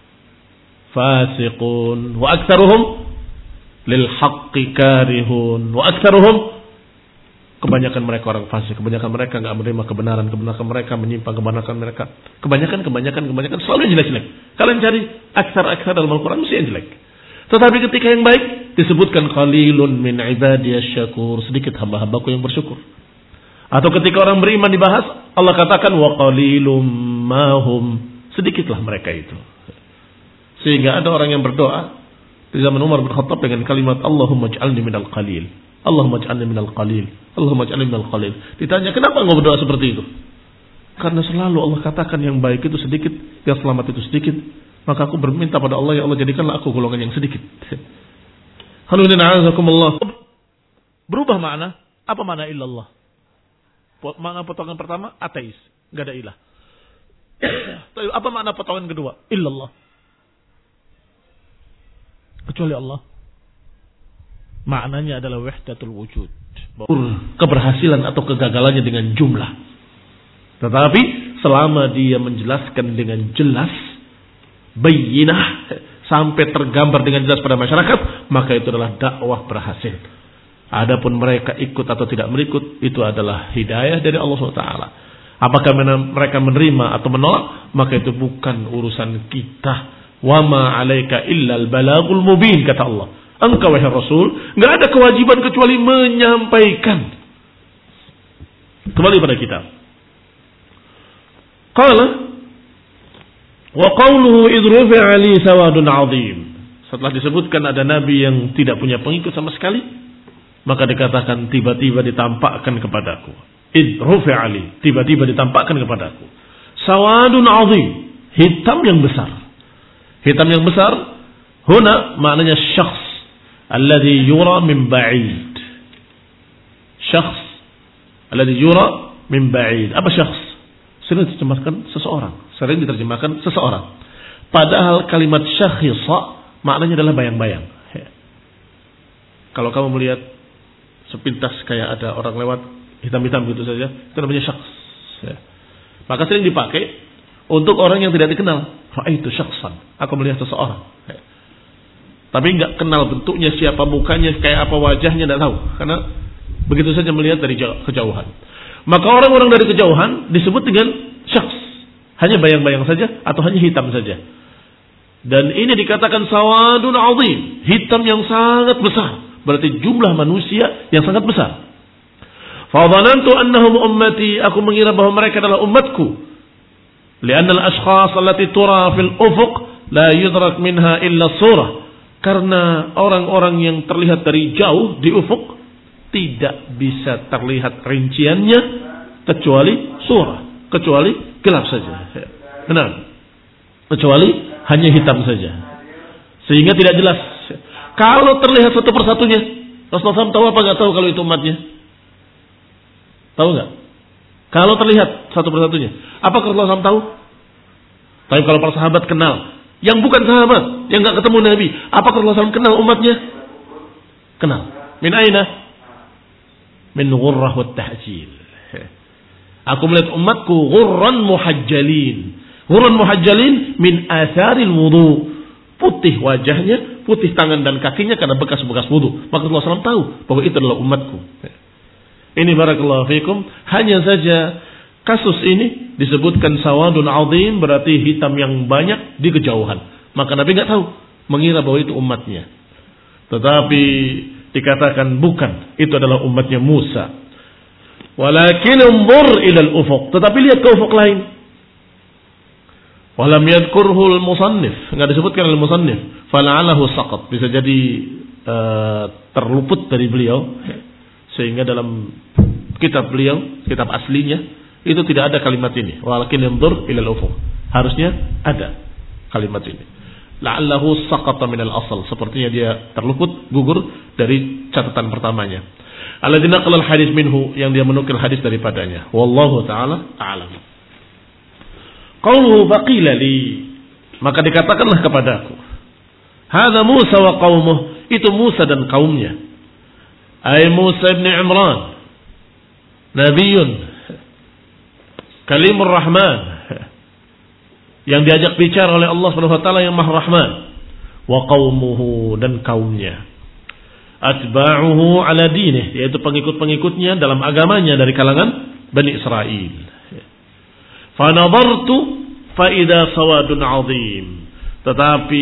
fasiqun wa aktsaruhum lil haqqi karihun wa aktsaruhum, kebanyakan mereka orang fasik, kebanyakan mereka enggak menerima kebenaran, kebanyakan mereka menyimpang, kebanyakan mereka kebanyakan kebanyakan kebanyakan selalu yang jelek-jelek. Kalian cari aksar-aksar dalam Al-Qur'an mesti yang jelek. Tetapi ketika yang baik disebutkan qalilun min ibadiyasy syakur, sedikit hamba-hambaku yang bersyukur. Atau ketika orang beriman dibahas, Allah katakan wa qalilum mahum, sedikitlah mereka itu. Sehingga ada orang yang berdoa di zaman Umar bin Khattab dengan kalimat Allahumma ij'alni minal qalil. Allahumma ij'alni minal qalil. Allahumma ij'alni minal qalil. Ditanya, kenapa engkau berdoa seperti itu? Karena selalu Allah katakan yang baik itu sedikit, yang selamat itu sedikit. Maka aku berminta pada Allah, ya Allah jadikanlah aku golongan yang sedikit. Alhamdulillah. Berubah makna. Apa makna illallah? Makna potongan pertama ateis, enggak ada ilah. Apa makna potongan kedua? Illallah. Kecuali Allah. Maknanya adalah wahdatul wujud. Keberhasilan atau kegagalannya dengan jumlah. Tetapi selama dia menjelaskan dengan jelas, bayyinah, sampai tergambar dengan jelas pada masyarakat, maka itu adalah dakwah berhasil. Adapun mereka ikut atau tidak mengikut, itu adalah hidayah dari Allah subhanahu wa taala. Apakah mereka menerima atau menolak, maka itu bukan urusan kita. Wa ma 'alaika illal balagul mubin, kata Allah. Engkau wahai Rasul, enggak ada kewajiban kecuali menyampaikan. Kembali pada kita. Qala wa qawluhu idh rufi'a li sawadun 'azim. Setelah disebutkan ada nabi yang tidak punya pengikut sama sekali, maka dikatakan tiba-tiba ditampakkan kepadaku. Idh rufi'a li, tiba-tiba ditampakkan kepadaku. Sawadun 'azim, hitam yang besar. Hitam yang besar huna maknanya syakhs alladhi yura min ba'id. Syakhs alladhi yura min ba'id. Apa syakhs? Sering diterjemahkan seseorang, sering diterjemahkan seseorang. Padahal kalimat syakhisa maknanya adalah bayang-bayang. Kalau kamu melihat sepintas kayak ada orang lewat hitam-hitam gitu saja, itu namanya syakhs. Maka sering dipakai untuk orang yang tidak dikenal. Ra'aitu syakhsan, aku melihat seseorang. Tapi enggak kenal bentuknya, siapa mukanya, kayak apa wajahnya, enggak tahu. Karena begitu saja melihat dari kejauhan. Maka orang-orang dari kejauhan disebut dengan syakhs. Hanya bayang-bayang saja atau hanya hitam saja. Dan ini dikatakan sawadun azim, hitam yang sangat besar. Berarti jumlah manusia yang sangat besar. Fadhanantu annahum ummati, aku mengira bahwa mereka adalah umatku. Lianna al-ashkhas allati tura fil ufuq la yudrak minha illa surah. Karena orang-orang yang terlihat dari jauh di ufuk tidak bisa terlihat rinciannya kecuali surah, kecuali gelap saja. Benar. Kecuali hanya hitam saja. Sehingga tidak jelas. Kalau terlihat satu persatunya, Rasulullah shallallahu alaihi wasallam tahu apa nggak tahu kalau itu umatnya? Tahu nggak? Kalau terlihat satu persatunya, apakah Rasulullah shallallahu alaihi wasallam tahu? Tapi kalau para sahabat kenal, yang bukan sahabat, yang nggak ketemu Nabi, apakah Rasulullah shallallahu alaihi wasallam kenal umatnya? Kenal. Min aina? Min ghurrah wa tahjil. Aku melihat umatku ghurran muhajjalin. Ghurran muhajjalin min atharil wudu. Putih wajahnya, putih tangan dan kakinya karena bekas-bekas wudu. Maka Rasulullah shallallahu alaihi wasallam tahu bahwa itu adalah umatku. Ini barakallahu fikum. Hanya saja kasus ini disebutkan sawadun azim, berarti hitam yang banyak di kejauhan. Maka Nabi nggak tahu, mengira bahwa itu umatnya. Tetapi dikatakan bukan, itu adalah umatnya Musa. Walakin unzur ila al-ufuq, tetapi lihat ke ufuk lain. Walam yadhkurhu al-musannif, enggak disebutkan oleh musannif. Fala'alahu saqat, bisa jadi uh, terluput dari beliau, sehingga dalam kitab beliau, kitab aslinya itu tidak ada kalimat ini. Walakin unzur ila al-ufuq. Harusnya ada kalimat ini. La'allahu saqata min al-asl, sepertinya dia terluput, gugur dari catatan pertamanya. Alladzi naqala al-hadits minhu, yang dia menukil hadis daripadanya. Wallahu taala a'lam. Qauluhu faqila li, maka dikatakanlah kepadaku, hadza Musa wa qaumuh, itu Musa dan kaumnya. Ay Musa ibn Imran, nabiyyun kalimur rahman, yang diajak bicara oleh Allah Subhanahu wa taala yang Maha Rahman. Wa qaumuhu, dan kaumnya. Atba'uhu ala dinih, yaitu pengikut-pengikutnya dalam agamanya dari kalangan Bani Israel. Fa nadartu fa idza sawadun azim. Tetapi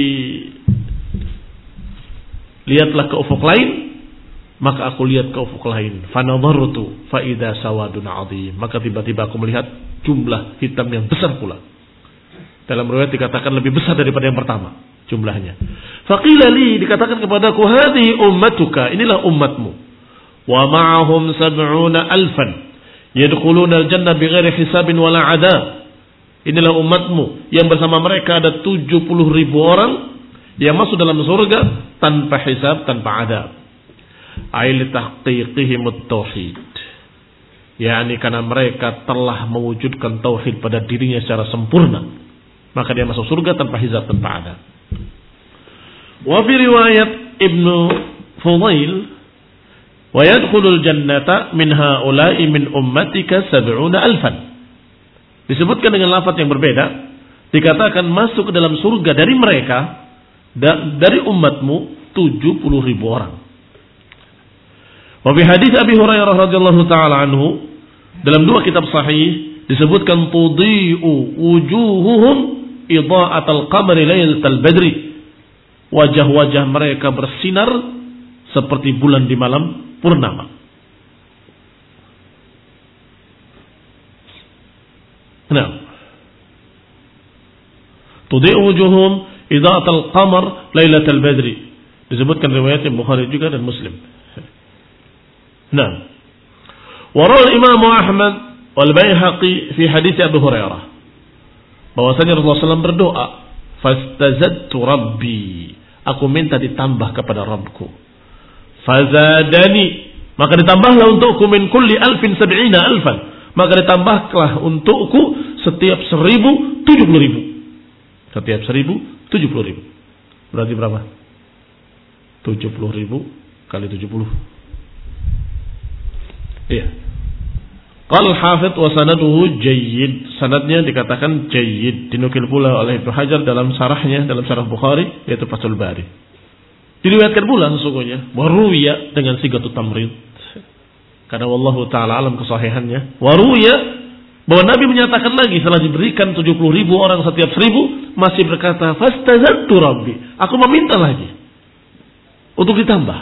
lihatlah ke ufuk lain, maka aku lihat ke ufuk lain. Fa nadartu fa idza sawadun azim. Maka tiba-tiba aku melihat jumlah hitam yang besar pula. Dalam riwayat dikatakan lebih besar daripada yang pertama jumlahnya. Faqila li, dikatakan kepadaku, hadhihi ummatuka, inilah umatmu. Wa ma'ahum sab'una alfan yadkhuluna al-jannah bighairi hisabin wala 'adab. Inilah umatmu yang bersama mereka ada tujuh puluh ribu orang yang masuk dalam surga tanpa hisab, tanpa adab. Ai tahqiqihim at-tauhid. yakni karena mereka telah mewujudkan tauhid pada dirinya secara sempurna, maka dia masuk surga tanpa hisab, tanpa adab. Wa fi riwayat Ibnu Fudail, wa yadkhulul jannata min haula'i min ummatika sab'una alfan. Disebutkan dengan lafaz yang berbeda, dikatakan masuk ke dalam surga dari mereka, dari umatmu tujuh puluh ribu orang. Wa fi hadis Abi Hurairah radhiyallahu taala anhu, dalam dua kitab sahih disebutkan tudhi'u wujuhuhum idha'atal qamari lailatal badri. Wajah-wajah mereka bersinar seperti bulan di malam purnama. Nah, tudhi'u wujuhum idha'atal qamar lailatal badri. Disebutkan riwayat Bukhari juga dan Muslim. Nah, waral Imam Ahmad wal Baihaqi fi hadis Abu Hurairah, bahwasanya Rasulullah shallallahu alaihi wasallam berdoa, fastazadtu rabbi, aku minta ditambah kepada Rabbku. Fazadani, maka ditambahlah untukku min kulli alfin sab'ina alfan, maka ditambahlah untukku setiap seribu tujuh puluh ribu. Setiap seribu tujuh puluh ribu. Berarti berapa? Tujuh puluh ribu kali tujuh puluh. Iya. Qal al-Hafidz wa sanaduhu jayyid. Sanadnya dikatakan jayyid. Dinukil pula oleh Ibnu Hajar dalam syarahnya, dalam syarah Bukhari, yaitu Fathul Bari. Diriwayatkan pula sesungguhnya wa ruwiya dengan sigatut tamrid. Karena wallahu taala alam kesahihannya. Wa ruwiya, bahwa Nabi menyatakan lagi setelah diberikan tujuh puluh ribu orang setiap seribu, masih berkata fastazadtu rabbi, aku meminta lagi untuk ditambah.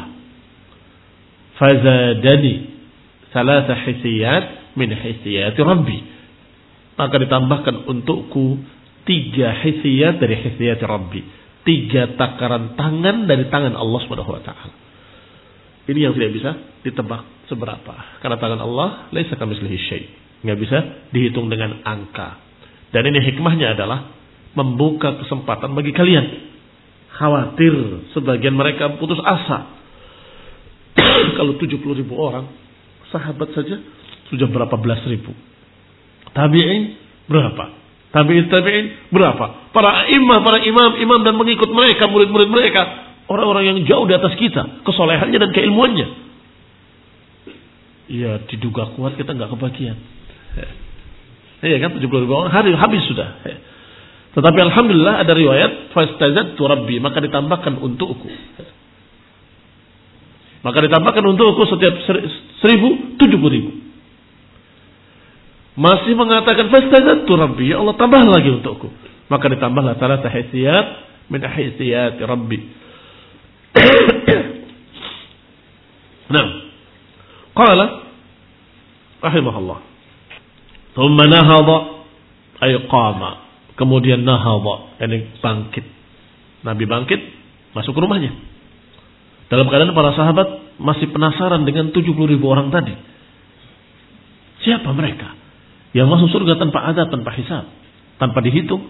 Fazadani salasa hisiyat min hisiyati rabbi, maka ditambahkan untukku tiga hisiyat dari hisiyati rabbi, tiga takaran tangan dari tangan Allah Subhanahu wa taala. Ini yang tidak bisa ditebak. seberapa. Karena tangan Allah laisa kamitslihi syai'. Enggak bisa dihitung dengan angka. Dan ini hikmahnya adalah membuka kesempatan bagi kalian. Khawatir sebagian mereka putus asa. Kalau tujuh puluh ribu orang, sahabat saja sudah berapa belas ribu. Tabi'in berapa? Tabi'in tabi'in berapa? Para imam, para imam, imam dan mengikut mereka, murid-murid mereka, orang-orang yang jauh di atas kita, kesolehannya dan keilmuannya. Ya diduga kuat kita nggak kebagian. Iya kan, tujuh puluh ribu orang hari habis sudah. Tetapi alhamdulillah ada riwayat fastazadtu rabbi, maka ditambahkan untukku. Maka ditambahkan untukku setiap seribu tujuh puluh ribu. Masih mengatakan fastazadtu rabbi, ya Allah tambah lagi untukku. Maka ditambahlah salah haysiyat min haysiyat rabbi. Nah, qala rahimahullah. Thumma nahadha ay qama. Kemudian nahadha, yani bangkit. Nabi bangkit, masuk ke rumahnya. Dalam keadaan para sahabat masih penasaran dengan tujuh puluh ribu orang tadi. Siapa mereka? Yang masuk surga tanpa adab, tanpa hisab, tanpa dihitung,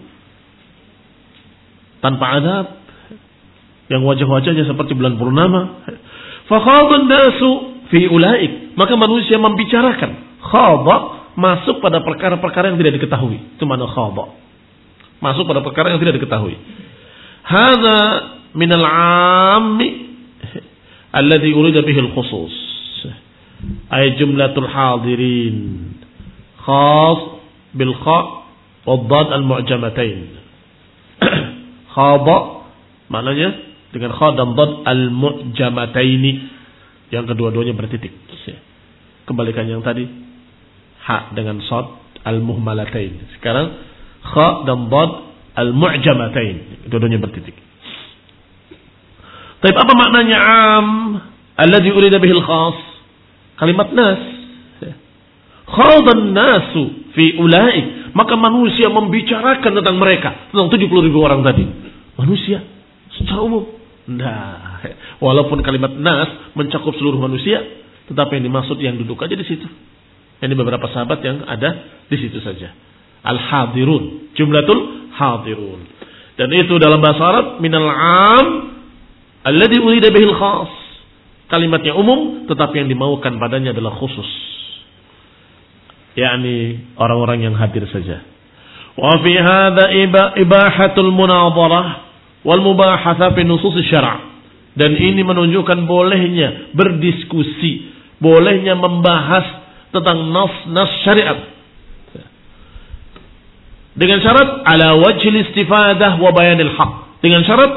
tanpa adab, yang wajah-wajahnya seperti bulan purnama. Fakhadhan nasu fi ulaik, maka manusia membicarakan. Khadha masuk pada perkara-perkara yang tidak diketahui. Itu mana khadha? Masuk pada perkara yang tidak diketahui. Hadza minal 'ammi alladhi urida bihi al-khusus. Ay jumlatul hadirin khas bil kha wad dad al-mu'jamatain. Khadha maknanya dengan kha dan dad al-mu'jamataini, yang kedua-duanya bertitik. Kembalikan yang tadi ha dengan sad al-muhmalatain. Sekarang kha dan dad al-mu'jamatain, dua-duanya bertitik. Tapi apa maknanya am alladhi urida bihil khas? Kalimat nas. Khadan nasu fi ulaik, maka manusia membicarakan tentang mereka, tentang tujuh puluh ribu orang tadi. Manusia secara umum. Nah, walaupun kalimat nas mencakup seluruh manusia, tetapi yang dimaksud yang duduk aja di situ. Ini beberapa sahabat yang ada di situ saja. Al-hadirun, jumlatul hadirun. Dan itu dalam bahasa Arab minal 'am alladhi urida bihil khas. Kalimatnya umum, tetapi yang dimaukan padanya adalah khusus. yakni orang-orang yang hadir saja. Wa fi hadza ibahatul munadharah wal mubahatha fi nusus syara'. Dan ini menunjukkan bolehnya berdiskusi, bolehnya membahas tentang nas-nas syariat. Dengan syarat ala wajhil istifadah wa bayanil haq. Dengan syarat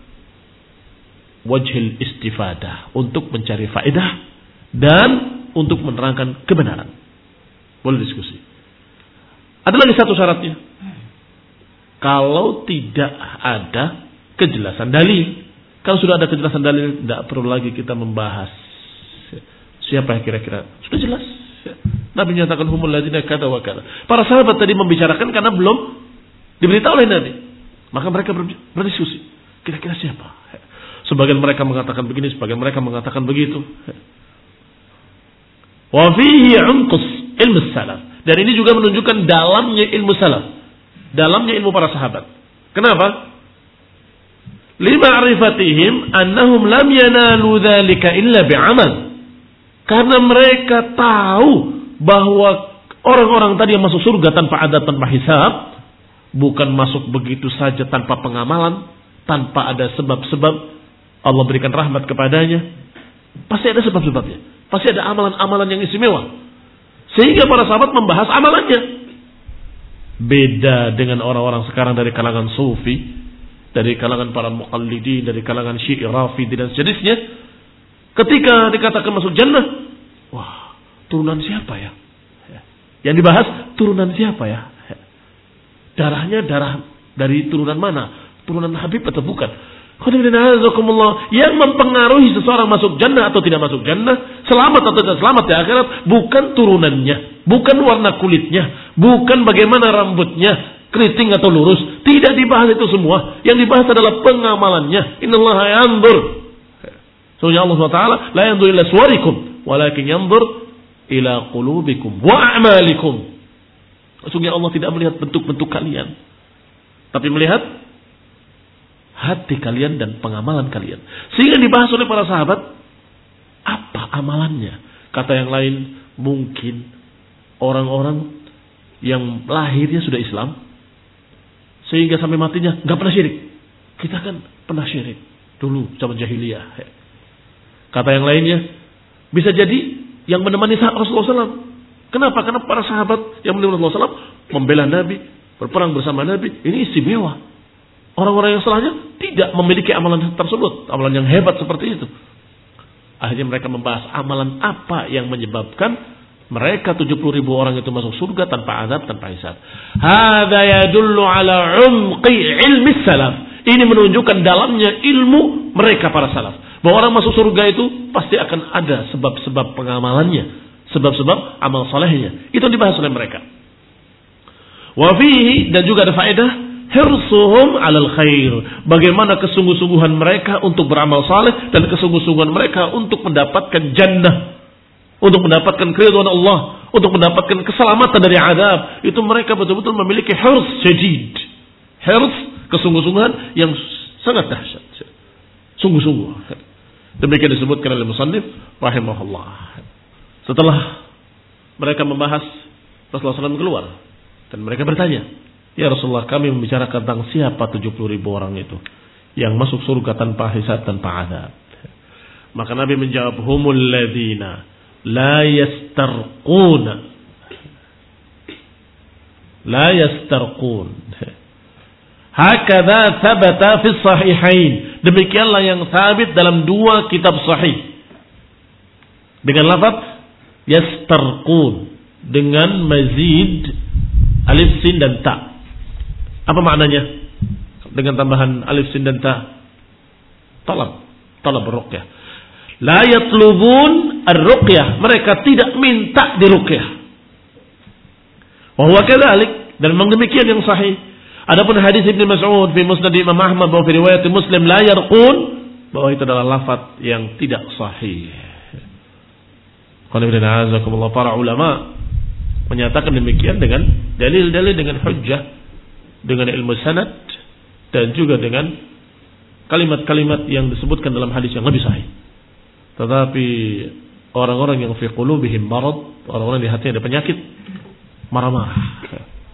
wajhil istifadah, untuk mencari faedah dan untuk menerangkan kebenaran. Boleh diskusi. Ada lagi satu syaratnya. Kalau tidak ada kejelasan dalil. Kalau sudah ada kejelasan dalil, tidak perlu lagi kita membahas siapa yang kira-kira. Sudah jelas. Nabi menyatakan humul ladzina kada wa kada. Para sahabat tadi membicarakan karena belum diberitahu oleh Nabi. Maka mereka berdiskusi. Kira-kira siapa? Sebagian mereka mengatakan begini, sebagian mereka mengatakan begitu. Wa fihi 'umqus ilmu salaf. Dan ini juga menunjukkan dalamnya ilmu salaf. Dalamnya ilmu para sahabat. Kenapa? Lima'rifatihim annahum lam yanalu dzalika illa bi'amal. Karena mereka tahu bahwa orang-orang tadi yang masuk surga tanpa adab, tanpa hisab, bukan masuk begitu saja tanpa pengamalan, tanpa ada sebab-sebab Allah berikan rahmat kepadanya. Pasti ada sebab-sebabnya. Pasti ada amalan-amalan yang istimewa. Sehingga para sahabat membahas amalannya. Beda dengan orang-orang sekarang dari kalangan sufi, dari kalangan para muqallidin, dari kalangan syi'i, rafidhi dan sejenisnya. Ketika dikatakan masuk jannah, wah, turunan siapa ya? Yang dibahas turunan siapa ya? Darahnya darah dari turunan mana? Turunan Habib atau bukan? Yang mempengaruhi seseorang masuk jannah atau tidak masuk jannah, selamat atau tidak selamat di akhirat, bukan turunannya, bukan warna kulitnya, bukan bagaimana rambutnya, keriting atau lurus. Tidak dibahas itu semua. Yang dibahas adalah pengamalannya. Innallaha yanzur. Sesungguhnya Allah subhanahu wa taala la yanzur ila suwarikum walakin yanzur ila qulubikum wa a'malikum. Sesungguhnya Allah tidak melihat bentuk-bentuk kalian, tapi melihat hati kalian dan pengamalan kalian. Sehingga dibahas oleh para sahabat, apa amalannya? Kata yang lain, mungkin orang-orang yang lahirnya sudah Islam, sehingga sampai matinya nggak pernah syirik. Kita kan pernah syirik dulu zaman jahiliyah. Kata yang lainnya, bisa jadi yang menemani Rasulullah shallallahu alaihi wasallam. Kenapa? Karena para sahabat yang menemani Rasulullah shallallahu alaihi wasallam membela Nabi, berperang bersama Nabi. Ini istimewa. Orang-orang yang setelahnya tidak memiliki amalan tersebut, amalan yang hebat seperti itu. Akhirnya mereka membahas amalan apa yang menyebabkan mereka tujuh puluh ribu orang itu masuk surga tanpa azab, tanpa hisab. Hadza yadullu ala umqi ilmi salaf. Ini menunjukkan dalamnya ilmu mereka para salaf. Bahwa orang masuk surga itu pasti akan ada sebab-sebab pengamalannya, sebab-sebab amal salehnya. Itu dibahas oleh mereka. Wa fihi, dan juga ada faedah hirsuhum alal khair. Bagaimana kesungguh-sungguhan mereka untuk beramal saleh dan kesungguh-sungguhan mereka untuk mendapatkan jannah, untuk mendapatkan keridhaan Allah, untuk mendapatkan keselamatan dari azab. Itu mereka betul-betul memiliki hirs syadid. Hirs, kesungguh-sungguhan yang sangat dahsyat. Sungguh-sungguh. Demikian disebutkan oleh musannif rahimahullah. Setelah mereka membahas, Rasulullah shallallahu alaihi wasallam keluar dan mereka bertanya, ya Rasulullah, kami membicarakan tentang siapa tujuh puluh ribu orang itu yang masuk surga tanpa hisab, tanpa azab. Maka Nabi menjawab, humul ladina la yastarquna la yastarqun hakadha thabata fi sahihain. Demikianlah yang sabit dalam dua kitab sahih dengan lafaz yastarqun dengan mazid alif sin dan ta. Apa maknanya dengan tambahan alif sin dan ta? Talab, talab ruqyah. La yatlubun ar-ruqyah, mereka tidak minta diruqyah. Wa huwa kadzalik, dan memang demikian yang sahih. Adapun hadis Ibnu Mas'ud fi Musnad Imam Ahmad bahwa fi riwayat Muslim la yarqun, bahwa itu adalah lafaz yang tidak sahih. Qul para ulama menyatakan demikian dengan dalil-dalil, dengan hujjah, dengan ilmu sanad, dan juga dengan kalimat-kalimat yang disebutkan dalam hadis yang lebih sahih. Tetapi orang-orang yang fi qulubihim marad, orang-orang di hatinya ada penyakit, marah-marah.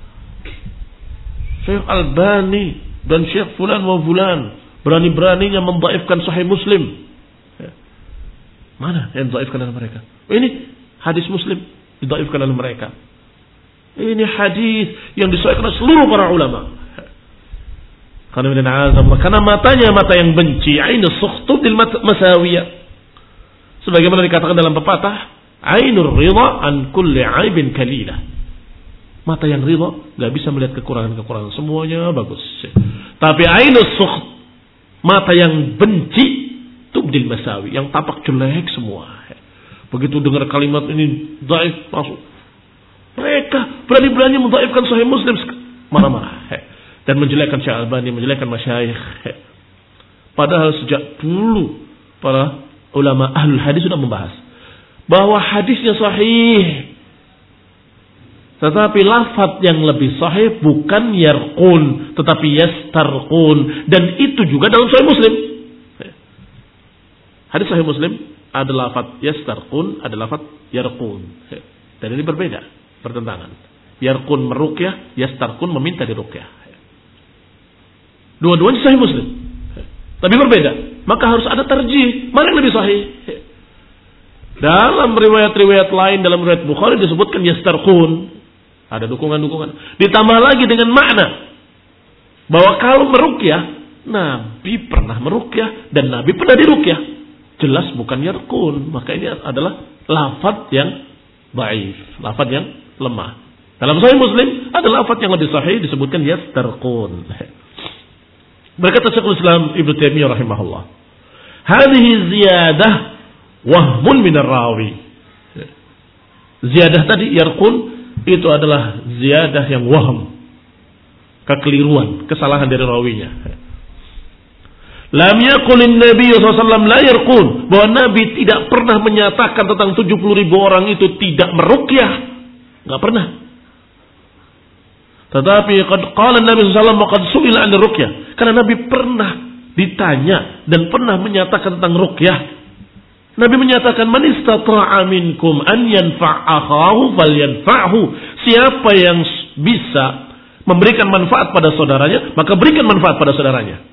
Syekh Albani dan Syekh Fulan wa Fulan berani-beraninya mendhaifkan Sahih Muslim. Mana yang didhaifkan oleh mereka? Ini hadis Muslim didhaifkan oleh mereka. Ini hadis yang disahihkan oleh seluruh para ulama. Karena matanya mata yang benci, ainus sukhtutil masawiyah. Sebagaimana dikatakan dalam pepatah, ainur ridha an kulli aibin kalilah. Mata yang ridha gak bisa melihat kekurangan-kekurangan, semuanya bagus. Tapi ainus sukht, mata yang benci, tubdil masawi, yang tampak jelek semua. Begitu dengar kalimat ini dhaif, masuk. Mereka berani-berani mendhaifkan Sahih Muslim, marah-marah dan menjelekkan Syekh Albani, menjelekkan masyayikh. Padahal sejak dulu para ulama ahlul hadis sudah membahas bahwa hadisnya sahih, tetapi lafaz yang lebih sahih bukan yarqun, tetapi yastarqun, dan itu juga dalam Sahih Muslim. Hadis Sahih Muslim ada lafaz yastarqun, ada lafaz yarqun, dan ini berbeda, bertentangan. Yarqun meruqyah, yastarqun meminta diruqyah. Dua-duanya Sahih Muslim, tapi berbeda. Maka harus ada tarjih, mana yang lebih sahih. Dalam riwayat-riwayat lain, dalam riwayat Bukhari disebutkan yastarqun. Ada dukungan-dukungan. Ditambah lagi dengan makna bahwa kalau meruqyah, Nabi pernah meruqyah dan Nabi pernah diruqyah. Jelas bukan yarqun. Maka ini adalah lafaz yang dhaif, lafaz yang lemah. Dalam Sahih Muslim ada lafaz yang lebih sahih disebutkan yastarqun. Berkata Syekhul Islam Ibnu Taimiyah rahimahullah, hadhihi ziyadah wahmun min ar-rawi. Ziyadah tadi yarqun itu adalah ziyadah yang waham, kekeliruan, kesalahan dari rawinya. Lam yaqulin Nabi sallallahu alaihi wasallam la yarqun, bahwa Nabi tidak pernah menyatakan tentang tujuh puluh ribu orang itu tidak meruqyah. Enggak pernah. Tetapi qad qala Nabi sallallahu alaihi wasallam qad su'ila 'an ruqyah. Karena Nabi pernah ditanya dan pernah menyatakan tentang ruqyah. Nabi menyatakan man istata'a minkum an yanfa'ahu falyanfa'hu. Siapa yang bisa memberikan manfaat pada saudaranya, maka berikan manfaat pada saudaranya.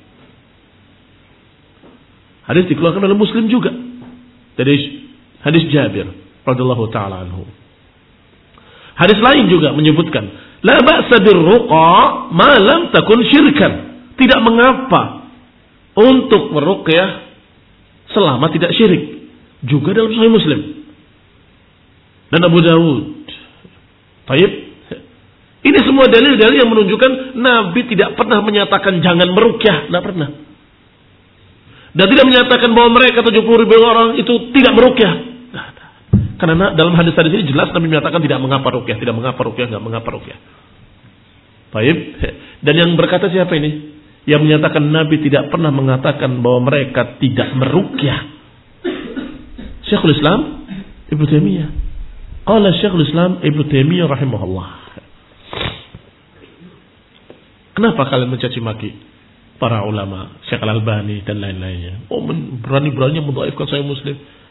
Hadis dikeluarkan oleh Muslim juga dari hadis Jabir radhiyallahu taala anhu. Hadis lain juga menyebutkan la ba'sa birruqa ma lam takun syirkan. Tidak mengapa untuk meruqyah selama tidak syirik. Juga dalam Sahih Muslim dan Abu Dawud. Baik. Ini semua dalil-dalil yang menunjukkan Nabi tidak pernah menyatakan jangan meruqyah, tidak pernah. Dan tidak menyatakan bahwa mereka tujuh puluh ribu orang itu tidak meruqyah. Karena dalam hadis-hadis ini jelas Nabi menyatakan tidak mengapa ruqyah, tidak mengapa ruqyah, enggak mengapa ruqyah. Baik. Dan yang berkata siapa ini? Yang menyatakan Nabi tidak pernah mengatakan bahwa mereka tidak meruqyah. Syekhul Islam Ibnu Taimiyah. Qala Syekhul Islam Ibnu Taimiyah rahimahullah. Kenapa kalian mencaci maki para ulama, Syekh Al-Albani dan lain-lainnya? Oh, berani-beraninya mendhaifkan Sahih Muslim.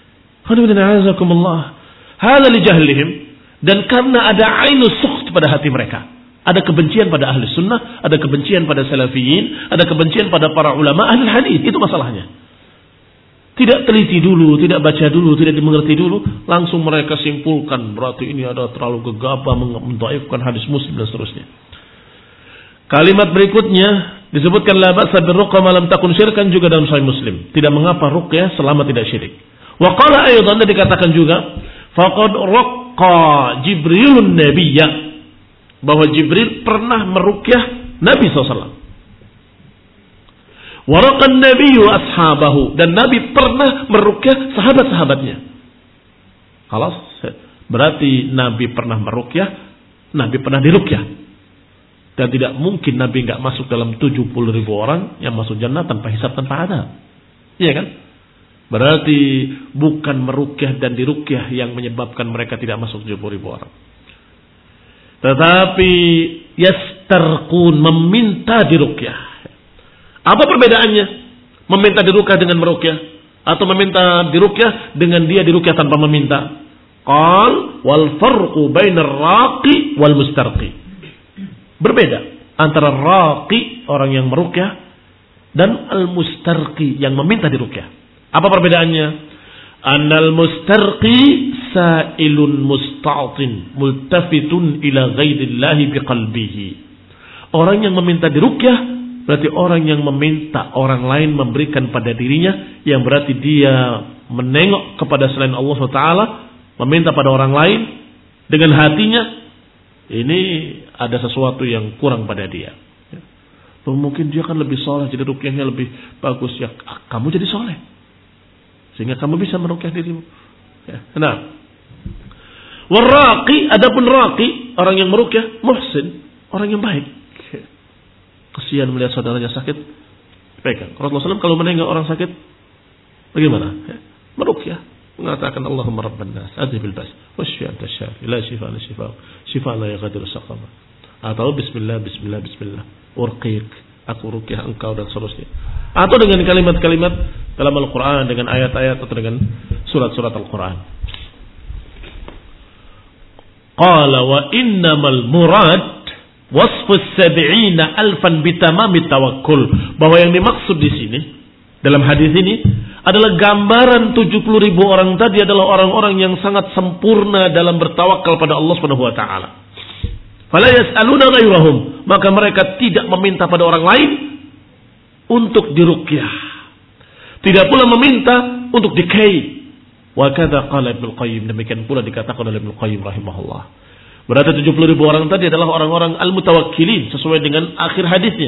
Hadza li jahlihim, dan karena ada ainus sukht pada hati mereka. Ada kebencian pada ahli sunnah, ada kebencian pada salafiyin, ada kebencian pada para ulama ahli hadis. Itu masalahnya. Tidak teliti dulu, tidak baca dulu, tidak dimengerti dulu, langsung mereka simpulkan berarti ini ada terlalu gegabah mendhaifkan hadis Muslim dan seterusnya. Kalimat berikutnya disebutkan la ba'sa birruqa ma lam takun syirkan juga dalam Sahih Muslim. Tidak mengapa ruqyah selama tidak syirik. Wa qala aidan, dikatakan juga faqad raqqa Jibrilun nabiyya, bahwa Jibril pernah meruqyah Nabi sallallahu alaihi wasallam. Wa raqa an-nabiyyu ashabahu, dan Nabi pernah meruqyah sahabat-sahabatnya. Kalau berarti Nabi pernah meruqyah, Nabi pernah diruqyah. Dan tidak mungkin Nabi enggak masuk dalam tujuh puluh ribu orang yang masuk jannah tanpa hisab, tanpa adab. Iya kan? Berarti bukan meruqyah dan diruqyah yang menyebabkan mereka tidak masuk tujuh puluh ribu orang. Tetapi yastarqun, meminta diruqyah. Apa perbedaannya? Meminta diruqyah dengan meruqyah, atau meminta diruqyah dengan dia diruqyah tanpa meminta? Qal wal farqu bainar raqi wal mustarqi. Berbeda antara raqi, orang yang meruqyah, dan al-mustarqi, yang meminta diruqyah. Apa perbedaannya? Annal mustarqi sa'ilun musta'tin multafitun ila ghairillahi biqalbihi. Orang yang meminta diruqyah berarti orang yang meminta orang lain memberikan pada dirinya, yang berarti dia menengok kepada selain Allah subhanahu wa taala, meminta pada orang lain dengan hatinya. Ini ada sesuatu yang kurang pada dia. Loh, mungkin dia kan lebih soleh, jadi ruqyahnya lebih bagus. Ya, kamu jadi soleh, sehingga kamu bisa meruqyah dirimu. Ya. Nah, warraqi, adapun raqi, orang yang meruqyah, muhsin, orang yang baik. Kesian melihat saudaranya sakit, pegang. Rasulullah shallallahu alaihi wasallam kalau menengok orang sakit, bagaimana? Ya, meruqyah, mengatakan Allahumma rabban nas adhibil bas washfi anta syafi la shifa la shifa shifa la yaghadiru saqama, atau bismillah bismillah bismillah urqiq, aku ruqyah engkau, dan seterusnya. Atau dengan kalimat-kalimat dalam Al-Quran, dengan ayat-ayat, atau dengan surat-surat Al-Quran. Qala wa innamal murad wasfus sab'ina alfan bitamamit tawakkul, bahwa yang dimaksud di sini dalam hadis ini adalah gambaran tujuh puluh ribu orang tadi adalah orang-orang yang sangat sempurna dalam bertawakal pada Allah Subhanahu wa taala. Fala yas'aluna ghairahum, maka mereka tidak meminta pada orang lain untuk diruqyah. Tidak pula meminta untuk dikai. Wa kadza qala Ibnu Qayyim, demikian pula dikatakan oleh Ibnu Qayyim rahimahullah. Berarti tujuh puluh ribu orang tadi adalah orang-orang al-mutawakkilin sesuai dengan akhir hadisnya.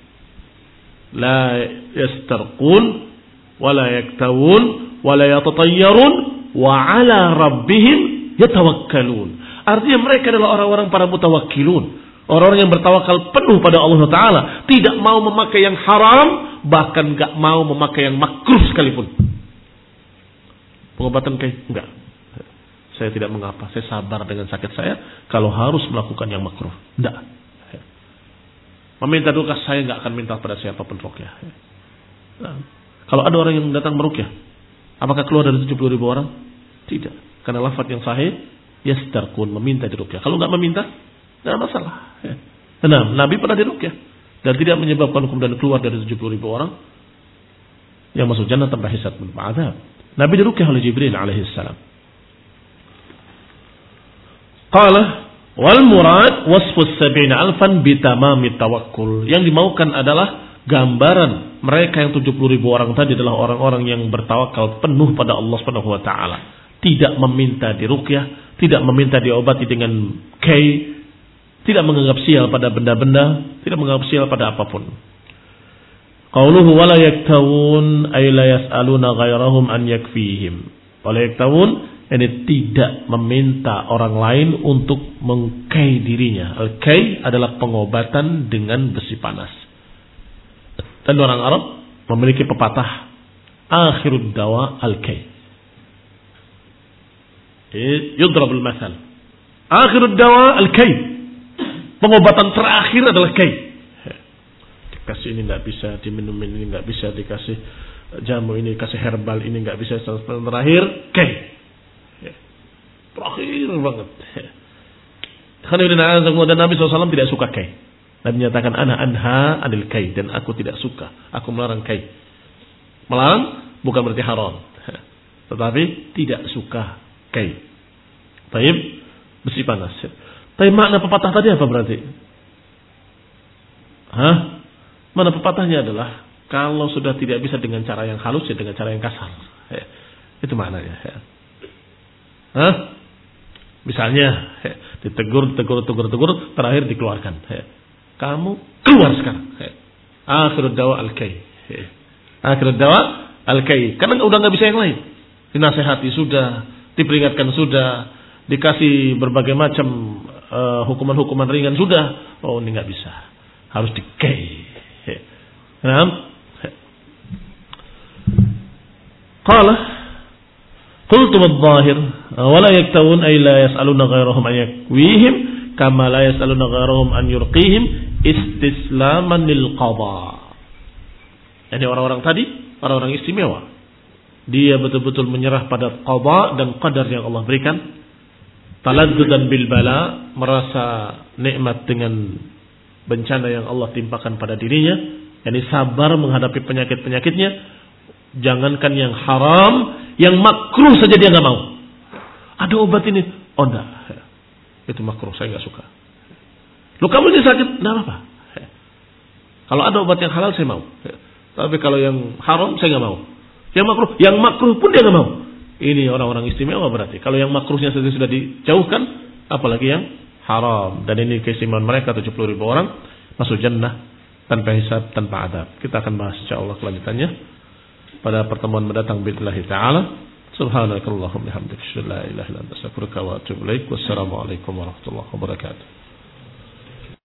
La yastarqun wala yaktawun wala yatatayyarun wa ala rabbihim yatawakkalun. Artinya mereka adalah orang-orang para mutawakkilun, orang-orang yang bertawakal penuh pada Allah Taala, tidak mau memakai yang haram bahkan gak mau memakai yang makruh sekalipun. Pengobatan kayak enggak. Saya tidak mengapa, saya sabar dengan sakit saya kalau harus melakukan yang makruh. Enggak. Meminta ruqyah saya enggak akan minta pada siapapun ruqyah. Nah, kalau ada orang yang datang meruqyah, apakah keluar dari tujuh puluh ribu orang? Tidak. Karena lafaz yang sahih, yastarqun, meminta diruqyah. Kalau enggak meminta, enggak masalah. Nah, Nabi pernah diruqyah dan tidak menyebabkan kemudian keluar dari tujuh puluh ribu orang yang masuk jannah tanpa hisab dan azab. Nabi diruqyah oleh Jibril alaihi salam. Qala wal murad wasfus sab'ina alfan bitamami tawakkul. Yang dimaukan adalah gambaran mereka yang tujuh puluh ribu orang tadi adalah orang-orang yang bertawakal penuh pada Allah Subhanahu wa taala. Tidak meminta diruqyah, tidak meminta diobati dengan kay, tidak menganggap sial pada benda-benda, tidak menganggap sial pada apapun. Qauluhu wala yaktawun ay la yas'aluna ghairahum an yakfihim. Wala yaktawun ini tidak meminta orang lain untuk mengkai dirinya. Al-kai adalah pengobatan dengan besi panas. Dan orang Arab memiliki pepatah akhirud dawa al-kai. Yudrabul masal. Akhirud dawa al-kai. Pengobatan terakhir adalah kai. Dikasih ini tidak bisa, diminum ini tidak bisa, dikasih jamu ini, kasih herbal ini tidak bisa. Terakhir kai. Terakhir banget. Dan Nabi shallallahu alaihi wasallam tidak suka kai. Nabi menyatakan ana anha anil kai, dan aku tidak suka. Aku melarang kai. Melarang bukan berarti haram, tetapi tidak suka kai. Taib besi panas. Tapi makna pepatah tadi apa berarti? Hah? Mana pepatahnya adalah kalau sudah tidak bisa dengan cara yang halus ya dengan cara yang kasar. Itu maknanya. Hah? Misalnya ditegur, tegur, tegur, tegur, terakhir dikeluarkan. Kamu keluar sekarang. Akhirud dawa al-kai. Akhirud dawa al-kai. Karena udah nggak bisa yang lain. Dinasehati sudah, diperingatkan sudah, dikasih berbagai macam uh, hukuman-hukuman ringan sudah. Oh ini nggak bisa, harus di-kai. Nah, qala qultu adh-dhahir wala yaktawun ay la yas'aluna ghairahum an yakwihim kama la yas'aluna ghairahum an yurqihim istislaman lil qada. Jadi orang-orang tadi orang-orang istimewa. Dia betul-betul menyerah pada qada dan qadar yang Allah berikan. Taladdudan bil bala, merasa nikmat dengan bencana yang Allah timpakan pada dirinya, yakni sabar menghadapi penyakit-penyakitnya. Jangankan yang haram, yang makruh saja dia enggak mau. Ada obat ini, oh enggak. Itu makruh, saya enggak suka. Lu kamu ini sakit, enggak apa-apa. Kalau ada obat yang halal saya mau. Tapi kalau yang haram saya enggak mau. Yang makruh, yang makruh pun dia enggak mau. Ini orang-orang istimewa berarti. Kalau yang makruhnya saja sudah dijauhkan, apalagi yang haram. Dan ini keistimewaan mereka tujuh puluh ribu orang masuk jannah tanpa hisab, tanpa adab. Kita akan bahas insyaallah kelanjutannya pada pertemuan mendatang billahi taala. Subhanakallahumma hamdaka asyhadu an la ilaha illa anta astaghfiruka wa atubu ilaik. Wassalamualaikum warahmatullahi wabarakatuh.